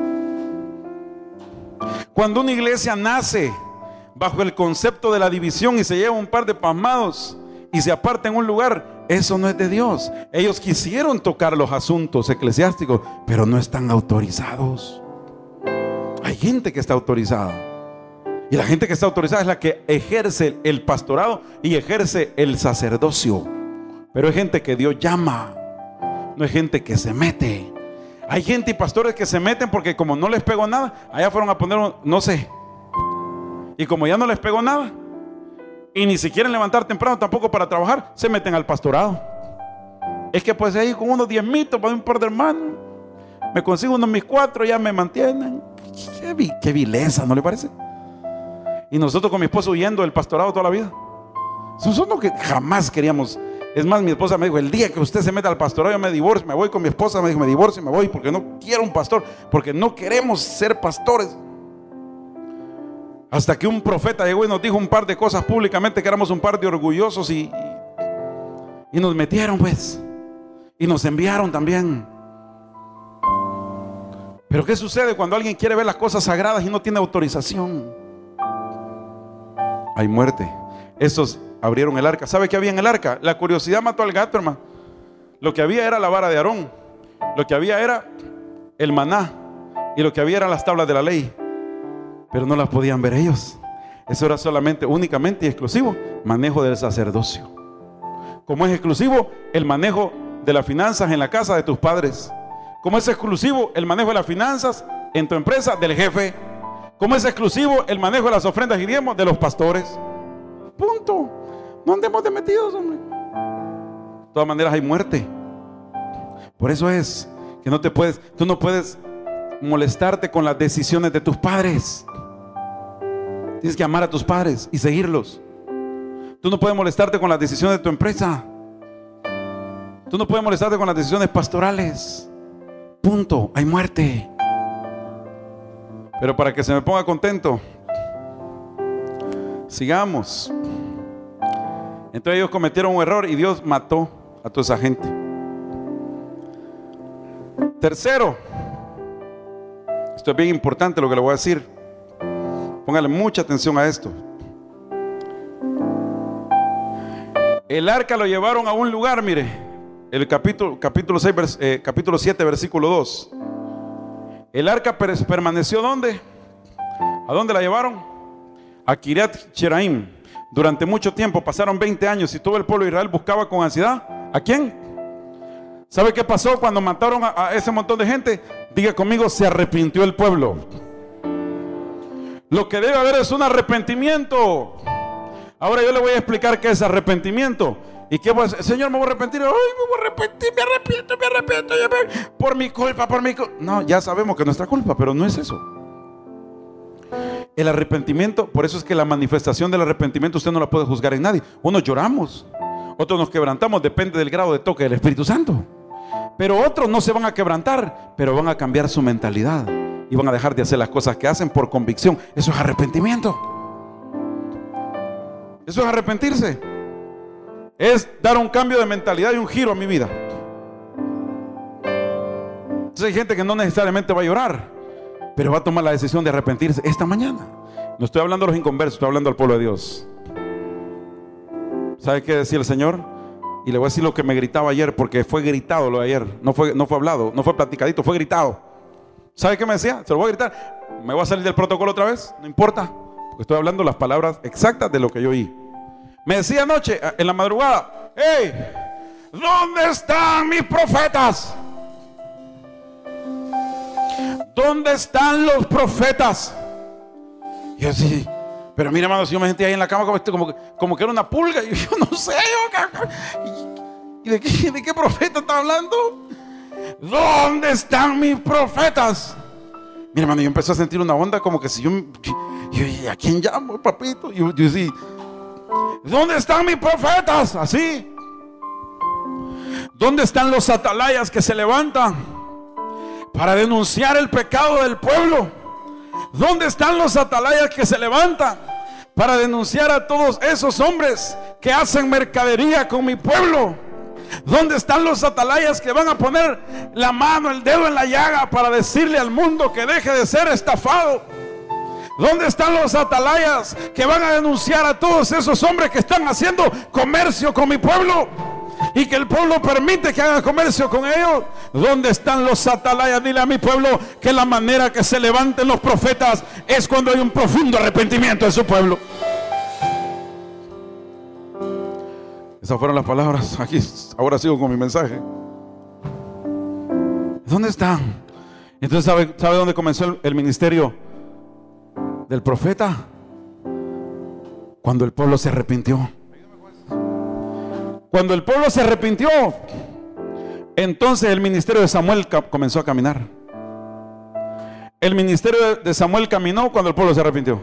Cuando una iglesia nace bajo el concepto de la división y se lleva un par de pasmados y se aparta en un lugar, eso no es de Dios. Ellos quisieron tocar los asuntos eclesiásticos, pero no están autorizados. Hay gente que está autorizada, y la gente que está autorizada es la que ejerce el pastorado y ejerce el sacerdocio. Pero hay gente que Dios llama, no hay gente que se mete. Hay gente y pastores que se meten porque como no les pegó nada, allá fueron a poner, no sé, y como ya no les pegó nada y ni siquiera levantar temprano tampoco para trabajar, se meten al pastorado. Es que pues ahí con unos diez mitos para un par de hermanos me consigo unos mis cuatro, ya me mantienen. Qué, qué vileza, ¿no le parece? Y nosotros con mi esposo huyendo del pastorado toda la vida. Nosotros que jamás queríamos. Es más, mi esposa me dijo, el día que usted se meta al pastorado yo me divorcio, me voy con mi esposa, me dijo, me divorcio y me voy porque no quiero un pastor, porque no queremos ser pastores. Hasta que un profeta llegó y nos dijo un par de cosas públicamente, que éramos un par de orgullosos, y, y, y nos metieron pues, y nos enviaron también. Pero ¿qué sucede cuando alguien quiere ver las cosas sagradas y no tiene autorización? Hay muerte. Estos abrieron el arca. ¿Sabe qué había en el arca? La curiosidad mató al gato, hermano. Lo que había era la vara de Aarón, lo que había era el maná, y lo que había eran las tablas de la ley. Pero no las podían ver ellos. Eso era solamente, únicamente y exclusivo manejo del sacerdocio. Como es exclusivo el manejo de las finanzas en la casa de tus padres. Como es exclusivo el manejo de las finanzas en tu empresa del jefe. Como es exclusivo el manejo de las ofrendas y diezmos de los pastores. Punto. No andemos de metidos, hombre. De todas maneras hay muerte. Por eso es que no te puedes, tú no puedes molestarte con las decisiones de tus padres. Tienes que amar a tus padres y seguirlos. Tú no puedes molestarte con las decisiones de tu empresa. Tú no puedes molestarte con las decisiones pastorales. Punto. Hay muerte. Pero para que se me ponga contento, sigamos. Entonces ellos cometieron un error y Dios mató a toda esa gente. Tercero, Esto es bien importante lo que le voy a decir. Póngale mucha atención a esto. El arca lo llevaron a un lugar, mire, el capítulo, capítulo, seis, vers, eh, capítulo siete, versículo dos. El arca permaneció ¿dónde? ¿A dónde la llevaron? A Kiriat Jearim. Durante mucho tiempo, pasaron veinte años y todo el pueblo de Israel buscaba con ansiedad. ¿A quién? ¿Sabe qué pasó cuando mataron a, a ese montón de gente? Diga conmigo, se arrepintió el pueblo. Lo que debe haber es un arrepentimiento. Ahora yo le voy a explicar qué es arrepentimiento. ¿Y qué voy a hacer? Señor, me voy a arrepentir. Ay, me voy a arrepentir, me arrepiento, me arrepiento. Me... Por mi culpa, por mi culpa. No, ya sabemos que es nuestra culpa, pero no es eso. El arrepentimiento, por eso es que la manifestación del arrepentimiento usted no la puede juzgar en nadie. Unos lloramos, otros nos quebrantamos, depende del grado de toque del Espíritu Santo. Pero otros no se van a quebrantar, pero van a cambiar su mentalidad y van a dejar de hacer las cosas que hacen por convicción. Eso es arrepentimiento. Eso es arrepentirse. Es dar un cambio de mentalidad y un giro a mi vida. Entonces hay gente que no necesariamente va a llorar, pero va a tomar la decisión de arrepentirse esta mañana. No estoy hablando a los inconversos, estoy hablando al pueblo de Dios. ¿Sabe qué decía el Señor? Y le voy a decir lo que me gritaba ayer, porque fue gritado lo de ayer. No fue, no fue hablado, no fue platicadito, fue gritado. ¿Sabe qué me decía? Se lo voy a gritar. ¿Me voy a salir del protocolo otra vez? No importa, porque estoy hablando las palabras exactas de lo que yo oí. Me decía anoche, en la madrugada: ¡hey! ¿Dónde están mis profetas? ¿Dónde están los profetas? Y yo sí, pero mira, hermano, si yo me sentía ahí en la cama como, como, como que era una pulga. Y yo no sé, yo, ¿y de qué, de qué profeta está hablando? ¿Dónde están mis profetas? Mira, hermano, yo empecé a sentir una onda como que si yo, yo ¿a quién llamo, papito? Y yo, yo sí, ¿dónde están mis profetas? Así. ¿Dónde están los atalayas que se levantan para denunciar el pecado del pueblo? ¿Dónde están los atalayas que se levantan para denunciar a todos esos hombres que hacen mercadería con mi pueblo? ¿Dónde están los atalayas que van a poner la mano, el dedo en la llaga para decirle al mundo que deje de ser estafado? ¿Dónde están los atalayas que van a denunciar a todos esos hombres que están haciendo comercio con mi pueblo y que el pueblo permite que haga comercio con ellos? ¿Dónde están los atalayas? Dile a mi pueblo que la manera que se levanten los profetas es cuando hay un profundo arrepentimiento en su pueblo. Esas fueron las palabras. Aquí, ahora sigo con mi mensaje. ¿Dónde están? Entonces, ¿sabe, sabe dónde comenzó el, el ministerio del profeta? Cuando el pueblo se arrepintió. Cuando el pueblo se arrepintió, entonces el ministerio de Samuel comenzó a caminar. El ministerio de Samuel caminó cuando el pueblo se arrepintió.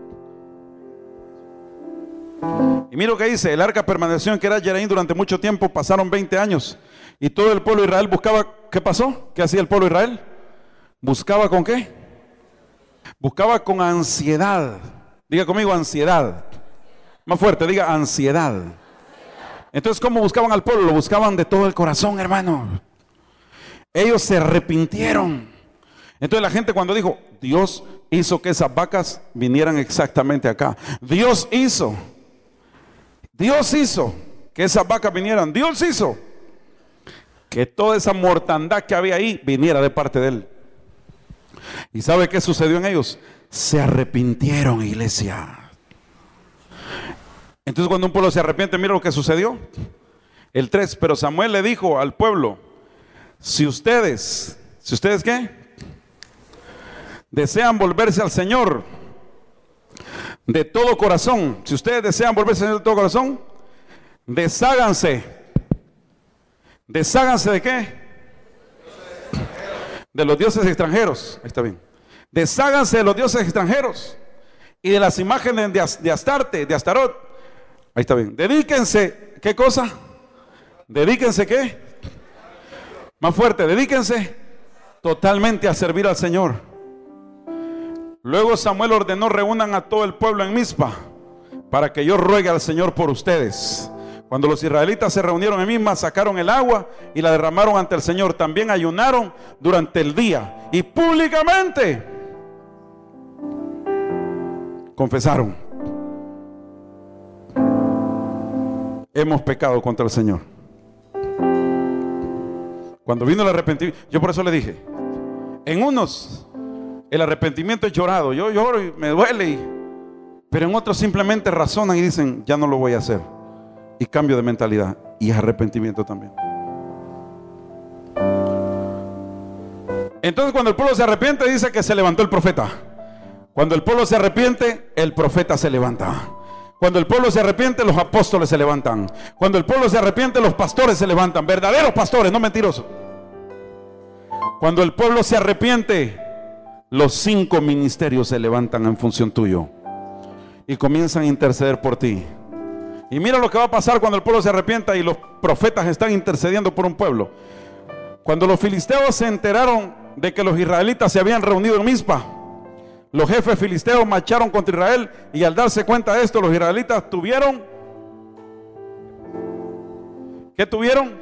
Y mira lo que dice: el arca permaneció en Kiriat Jearim durante mucho tiempo, pasaron veinte años. Y todo el pueblo de Israel buscaba. ¿Qué pasó? ¿Qué hacía el pueblo de Israel? ¿Buscaba con qué? Buscaba con ansiedad. Diga conmigo, ansiedad. Más fuerte, diga ansiedad. Entonces, ¿cómo buscaban al pueblo? Lo buscaban de todo el corazón, hermano. Ellos se arrepintieron. Entonces la gente, cuando dijo: Dios hizo que esas vacas vinieran exactamente acá. Dios hizo. Dios hizo que esas vacas vinieran. Dios hizo que toda esa mortandad que había ahí viniera de parte de Él. ¿Y sabe qué sucedió en ellos? Se arrepintieron, iglesia. Entonces, cuando un pueblo se arrepiente, mira lo que sucedió. El tres, pero Samuel le dijo al pueblo: si ustedes, si ustedes ¿qué? Desean volverse al Señor de todo corazón, si ustedes desean volverse al Señor de todo corazón, desháganse. ¿Desháganse de qué? De los dioses extranjeros. Ahí está bien. Desháganse de los dioses extranjeros y de las imágenes de, de Astarte, de Astarot. Ahí está bien. Dedíquense, ¿qué cosa? Dedíquense, ¿qué? Más fuerte, dedíquense totalmente a servir al Señor. Luego Samuel ordenó: reúnan a todo el pueblo en Mizpa para que yo ruegue al Señor por ustedes. Cuando los israelitas se reunieron en Misma, sacaron el agua y la derramaron ante el Señor. También ayunaron durante el día y públicamente confesaron: hemos pecado contra el Señor. Cuando vino el arrepentimiento, yo por eso le dije, en unos el arrepentimiento es llorado, yo lloro y me duele, y, pero en otros simplemente razonan y dicen: ya no lo voy a hacer, y cambio de mentalidad, y es arrepentimiento también. Entonces, cuando el pueblo se arrepiente, dice que se levantó el profeta. Cuando el pueblo se arrepiente, el profeta se levanta. Cuando el pueblo se arrepiente, los apóstoles se levantan. Cuando el pueblo se arrepiente, los pastores se levantan. Verdaderos pastores, no mentirosos. Cuando el pueblo se arrepiente, los cinco ministerios se levantan en función tuyo y comienzan a interceder por ti. Y mira lo que va a pasar cuando el pueblo se arrepienta y los profetas están intercediendo por un pueblo. Cuando los filisteos se enteraron de que los israelitas se habían reunido en Mizpa, los jefes filisteos marcharon contra Israel, y al darse cuenta de esto, los israelitas tuvieron, ¿qué tuvieron?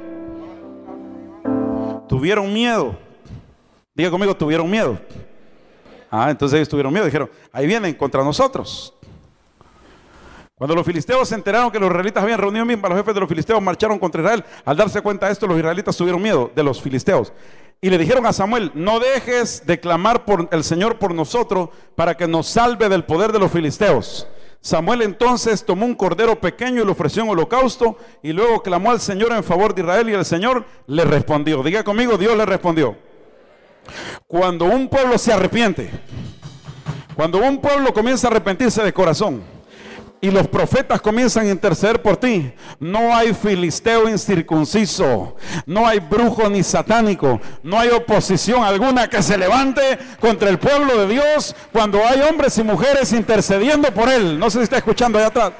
Tuvieron miedo. Diga conmigo, tuvieron miedo. Ah, entonces ellos tuvieron miedo, dijeron: ahí vienen contra nosotros. Cuando los filisteos se enteraron que los israelitas habían reunido en Mizpa, los jefes de los filisteos marcharon contra Israel. Al darse cuenta de esto, los israelitas tuvieron miedo de los filisteos y le dijeron a Samuel: no dejes de clamar por el Señor por nosotros, para que nos salve del poder de los filisteos. Samuel entonces tomó un cordero pequeño y lo ofreció en holocausto, y luego clamó al Señor en favor de Israel, y el Señor le respondió. Diga conmigo, Dios le respondió. Cuando un pueblo se arrepiente, cuando un pueblo comienza a arrepentirse de corazón, y los profetas comienzan a interceder por ti, no hay filisteo incircunciso, no hay brujo ni satánico, no hay oposición alguna que se levante contra el pueblo de Dios cuando hay hombres y mujeres intercediendo por él. No sé si está escuchando allá atrás.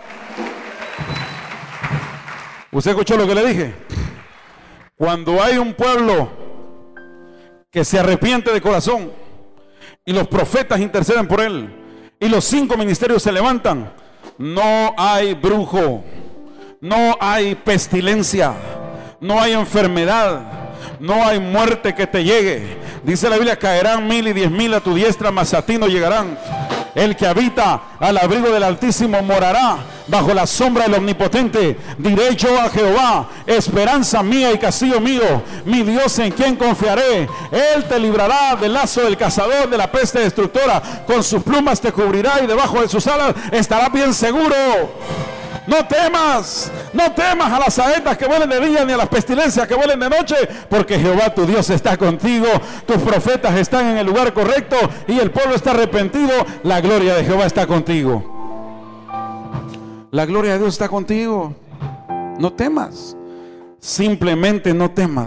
¿Usted escuchó lo que le dije? Cuando hay un pueblo que se arrepiente de corazón y los profetas interceden por él y los cinco ministerios se levantan, no hay brujo, no hay pestilencia, no hay enfermedad, no hay muerte que te llegue. Dice la Biblia: caerán mil y diez mil a tu diestra, mas a ti no llegarán. El que habita al abrigo del Altísimo morará bajo la sombra del Omnipotente. Diré yo a Jehová: esperanza mía y castillo mío, mi Dios en quien confiaré. Él te librará del lazo del cazador, de la peste destructora. Con sus plumas te cubrirá y debajo de sus alas estarás bien seguro. No temas, no temas a las saetas que vuelen de día, ni a las pestilencias que vuelen de noche, porque Jehová tu Dios está contigo. Tus profetas están en el lugar correcto y el pueblo está arrepentido. La gloria de Jehová está contigo. La gloria de Dios está contigo. No temas. Simplemente no temas.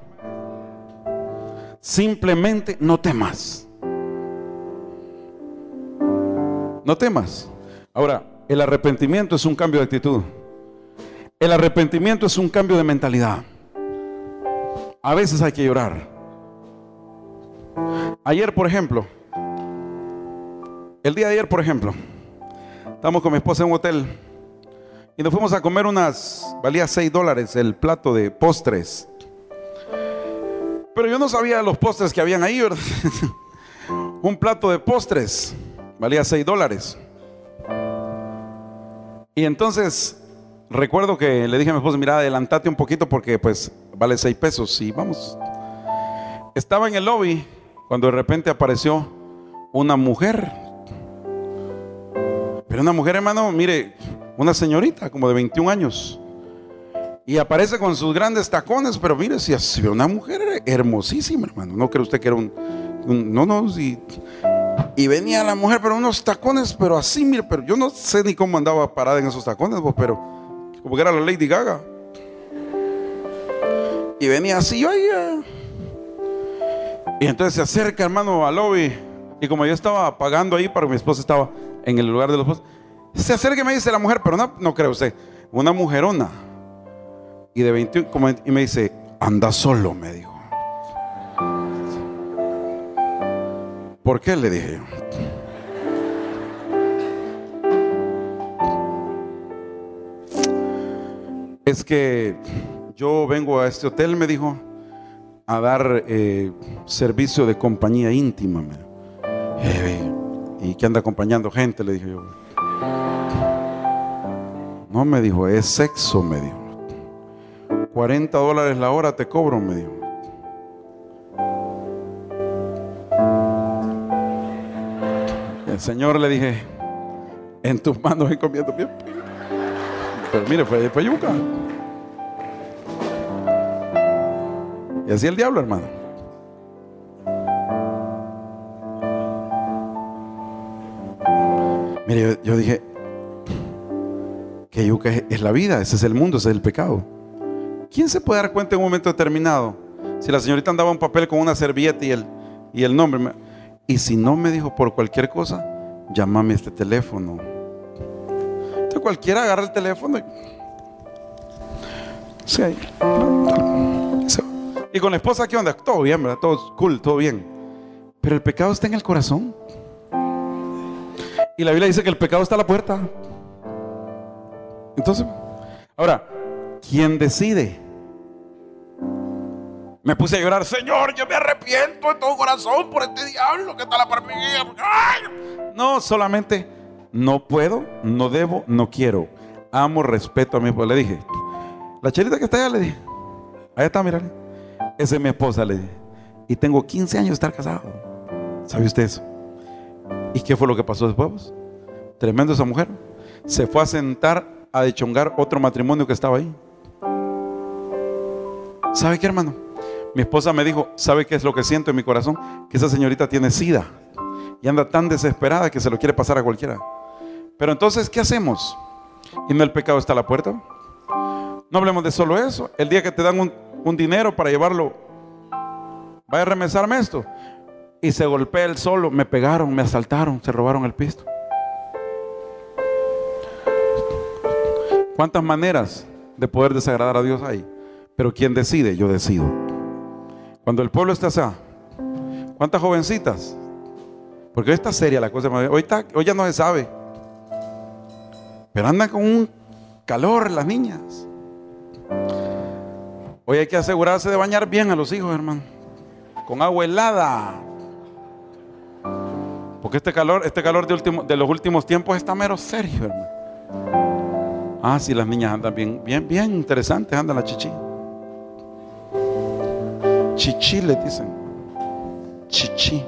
Simplemente no temas. No temas. Ahora, el arrepentimiento es un cambio de actitud. El arrepentimiento es un cambio de mentalidad. A veces hay que llorar. Ayer, por ejemplo, el día de ayer, por ejemplo, estábamos con mi esposa en un hotel y nos fuimos a comer unas, valía seis dólares el plato de postres. Pero yo no sabía los postres que habían ahí, ¿verdad? Un plato de postres valía seis dólares. Y entonces recuerdo que le dije a mi esposa: mira, adelantate un poquito porque pues vale seis pesos. Y vamos. Estaba en el lobby cuando de repente apareció una mujer. Pero una mujer, hermano, mire, una señorita como de veintiún años. Y aparece con sus grandes tacones, pero mire, si es una mujer hermosísima, hermano. No cree usted que era un... un no, no, sí. Y venía la mujer, pero unos tacones, pero así, mire, pero yo no sé ni cómo andaba parada en esos tacones, pues, pero como que era la Lady Gaga. Y venía así, oye. Y entonces se acerca, hermano, al lobby. Y como yo estaba pagando ahí, para mi esposa estaba en el lugar de los esposos, se acerca y me dice la mujer, pero no, no cree usted, una mujerona. Y de veintiuno, como, y me dice: anda solo, me dijo. ¿Por qué? Le dije yo. es que yo vengo a este hotel, me dijo, a dar eh, servicio de compañía íntima. Eh, ¿Y que anda acompañando gente? Le dije yo. No, me dijo, es sexo, me dijo. cuarenta dólares la hora te cobro, me dijo. Y el Señor le dije, en tus manos he comiendo bien. Pero mire, fue, fue yuca. Y así el diablo, hermano. Mire, yo, yo dije que yuca es, es la vida, ese es el mundo, ese es el pecado. ¿Quién se puede dar cuenta en un momento determinado? Si la señorita andaba un papel con una servilleta y el, y el nombre. Y si no, me dijo, por cualquier cosa, llámame a este teléfono. Entonces cualquiera agarra el teléfono y... Sí, y con la esposa, ¿qué onda? Todo bien, ¿verdad? Todo cool, todo bien. Pero el pecado está en el corazón. Y la Biblia dice que el pecado está a la puerta. Entonces, ahora, ¿quién decide? Me puse a llorar, Señor, yo me arrepiento de todo corazón por este diablo que está a la par mía. No, solamente no puedo, no debo, no quiero. Amo, respeto a mi esposa. Le dije, la chelita que está allá, le dije, allá está, mírale. Esa es mi esposa, le dije. Y tengo quince años de estar casado. ¿Sabe usted eso? ¿Y qué fue lo que pasó después? Tremendo esa mujer. Se fue a sentar a dechongar otro matrimonio que estaba ahí. ¿Sabe qué, hermano? Mi esposa me dijo, ¿sabe qué es lo que siento en mi corazón? Que esa señorita tiene sida y anda tan desesperada que se lo quiere pasar a cualquiera. Pero entonces, ¿qué hacemos? ¿Y no el pecado está a la puerta? No hablemos de solo eso. El día que te dan un, un dinero para llevarlo, vaya a remesarme esto, y se golpea él solo, me pegaron, me asaltaron, se robaron el pisto. ¿Cuántas maneras de poder desagradar a Dios hay? Pero ¿quién decide? Yo decido. Cuando el pueblo está así, ¿cuántas jovencitas? Porque hoy está seria la cosa. Hoy, está, hoy ya no se sabe. Pero andan con un calor las niñas. Hoy hay que asegurarse de bañar bien a los hijos, hermano. Con agua helada. Porque este calor, este calor de, último, de los últimos tiempos está mero serio, hermano. Ah, sí, las niñas andan bien, bien, bien interesantes, andan la chichi. Chichi le dicen. Chichi.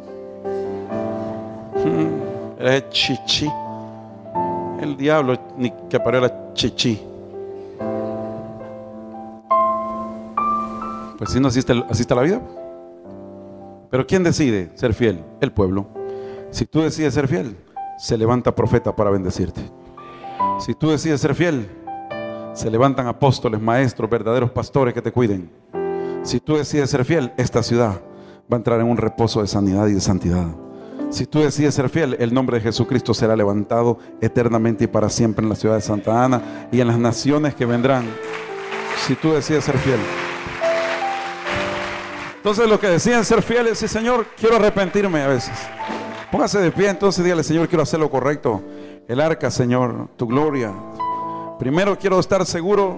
Hmm, es chichi. El diablo ni que parió la chichi. Pues si no, así está, así está la vida. Pero ¿quién decide ser fiel? El pueblo. Si tú decides ser fiel, se levanta profeta para bendecirte. Si tú decides ser fiel, se levantan apóstoles, maestros, verdaderos pastores que te cuiden. Si tú decides ser fiel, esta ciudad va a entrar en un reposo de sanidad y de santidad. Si tú decides ser fiel, el nombre de Jesucristo será levantado eternamente y para siempre en la ciudad de Santa Ana y en las naciones que vendrán. Si tú decides ser fiel. Entonces los que deciden ser fieles, sí, Señor, quiero arrepentirme a veces. Póngase de pie, entonces dígale, Señor, quiero hacer lo correcto. El arca, Señor, tu gloria. Primero quiero estar seguro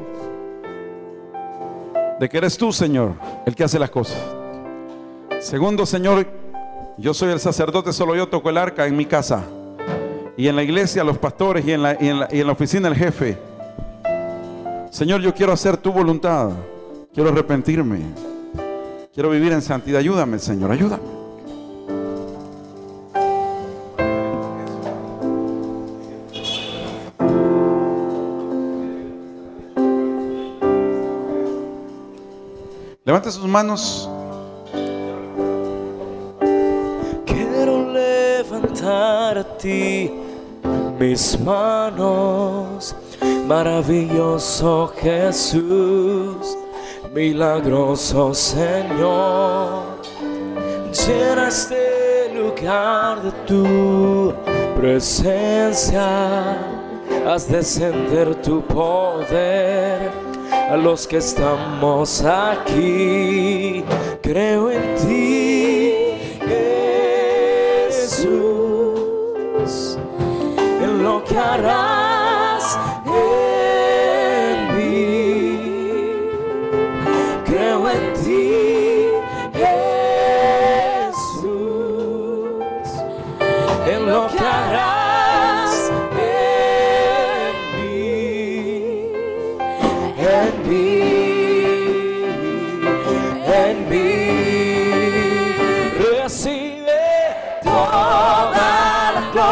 de que eres tú, Señor, el que hace las cosas. Segundo, Señor, yo soy el sacerdote, solo yo toco el arca en mi casa. Y en la iglesia, los pastores y en la, y en la, y en la oficina, el jefe. Señor, yo quiero hacer tu voluntad. Quiero arrepentirme. Quiero vivir en santidad. Ayúdame, Señor, ayúdame. Levante sus manos. Quiero levantar a ti mis manos, maravilloso Jesús, milagroso Señor. Llena este lugar de tu presencia, haz descender tu poder a los que estamos aquí. Creo en ti, Jesús, en lo que harás en mí.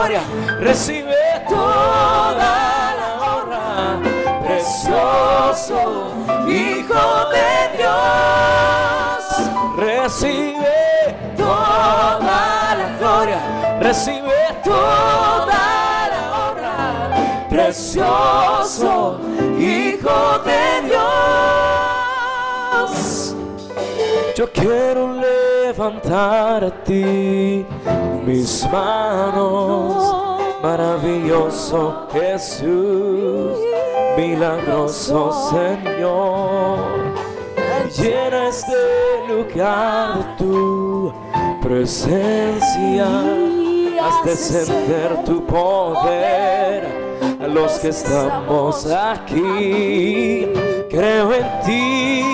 gloria, recibe toda la honra, precioso Hijo de Dios. Recibe toda la gloria, recibe toda la honra, precioso Hijo de Dios. Yo quiero levantar a ti mis manos, maravilloso Jesús, milagroso Señor. Llena este lugar de tu presencia, haz descender tu poder a los que estamos aquí. Creo en ti,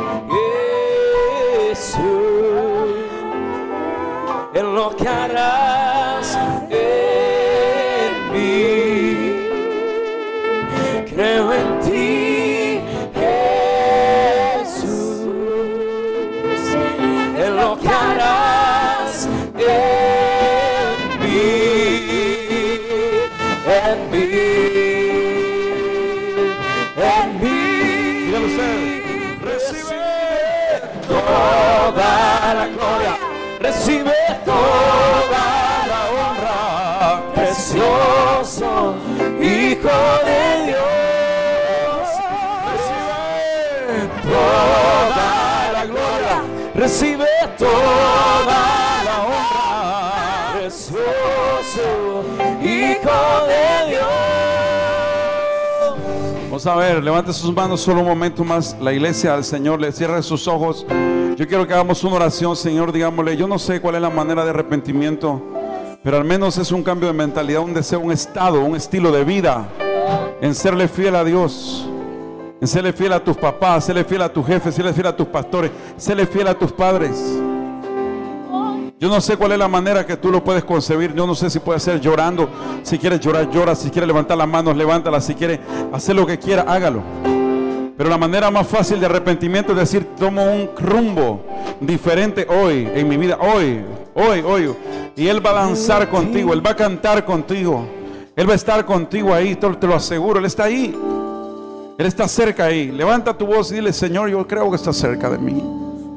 Jesús, en lo que harás en mí. Creo en ti, Jesús, en lo que harás en mí, en mí, en mí. Dígalo usted. Recibe toda la gloria, recibe toda la honra, precioso Hijo de Dios. Recibe toda la gloria, recibe toda la honra, precioso Hijo de Dios. Vamos a ver, levante sus manos solo un momento más. La iglesia al Señor, le cierre sus ojos. Yo quiero que hagamos una oración, Señor, digámosle, yo no sé cuál es la manera de arrepentimiento, pero al menos es un cambio de mentalidad, un deseo, un estado, un estilo de vida, en serle fiel a Dios, en serle fiel a tus papás, serle fiel a tus jefes, serle fiel a tus pastores, serle fiel a tus padres. Yo no sé cuál es la manera que tú lo puedes concebir. Yo no sé si puede ser llorando. Si quieres llorar, llora. Si quieres levantar las manos, levántala. Si quieres hacer lo que quiera, hágalo. Pero la manera más fácil de arrepentimiento es decir, tomo un rumbo diferente hoy en mi vida. Hoy, hoy, hoy. Y Él va a danzar contigo. Él va a cantar contigo. Él va a estar contigo ahí. Te, te lo aseguro. Él está ahí. Él está cerca ahí. Levanta tu voz y dile, Señor, yo creo que está cerca de mí.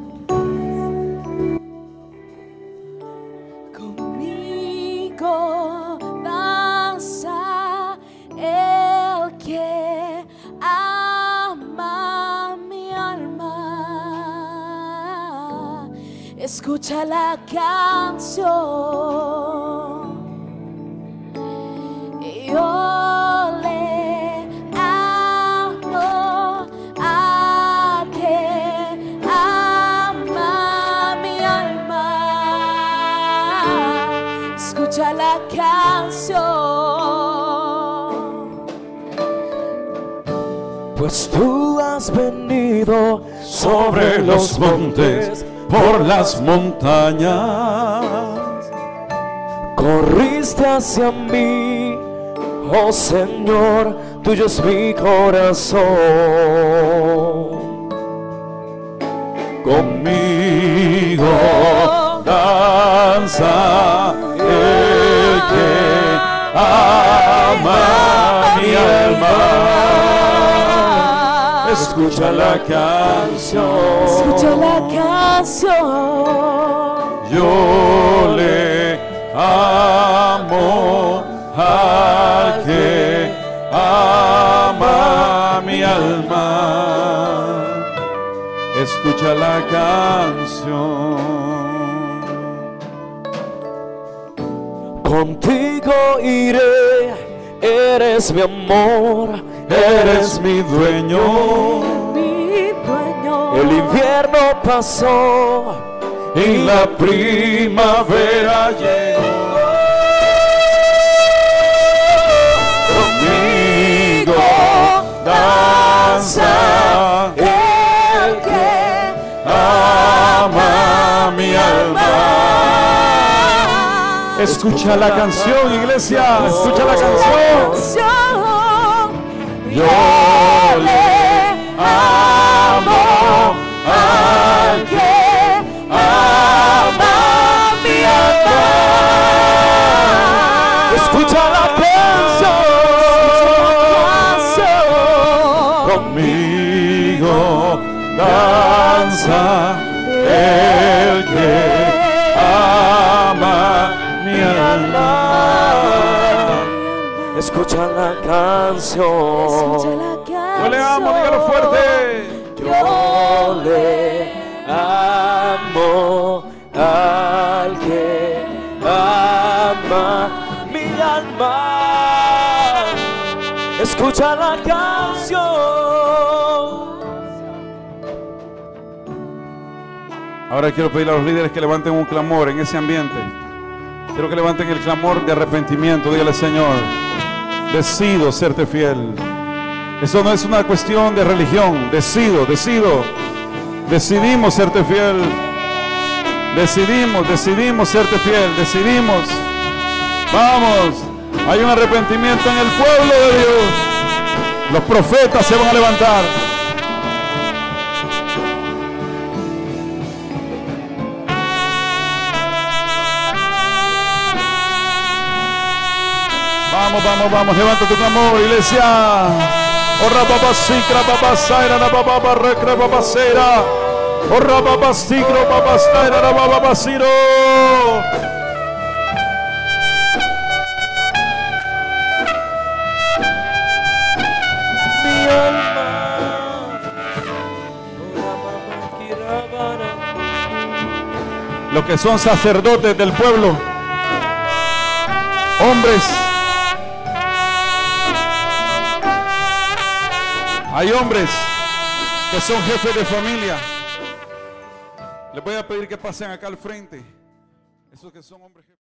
Escucha la canción, yo le amo a que ama mi alma. Escucha la canción, pues tú has venido sobre los montes, por las montañas, corriste hacia mí, oh Señor, tuyo es mi corazón. Conmigo danza el que ama mi alma. Escucha la canción, escucha la canción. Yo le amo al que ama mi alma. Escucha la canción. Contigo iré, eres mi amor, eres mi dueño. Mi dueño. El invierno pasó y la primavera llegó. Conmigo danza el que ama mi alma. Escucha la canción, iglesia. Escucha la canción. Yo le amo al que ama mi alma. Escucha la canción. Conmigo danza el que ama mi alma. Escucha la canción. Escucha la canción. Yo le amo, dígalo fuerte. Yo le amo al que ama mi alma. Escucha la canción. Ahora quiero pedirle a los líderes que levanten un clamor en ese ambiente. Quiero que levanten el clamor de arrepentimiento. Dígale, Señor, decido serte fiel. Eso no es una cuestión de religión. Decido, decido. Decidimos serte fiel. Decidimos, decidimos serte fiel. Decidimos. Vamos. Hay un arrepentimiento en el pueblo de Dios. Los profetas se van a levantar. Vamos, vamos, vamos, levanta tu clamor, iglesia. Orra papasicra papasaira na papapa recra papacera. Orra papasicro papasaira na papapaciro. Mi alma. Los que son sacerdotes del pueblo, hombres. Hay hombres que son jefes de familia. Les voy a pedir que pasen acá al frente. Esos que son hombres jefes.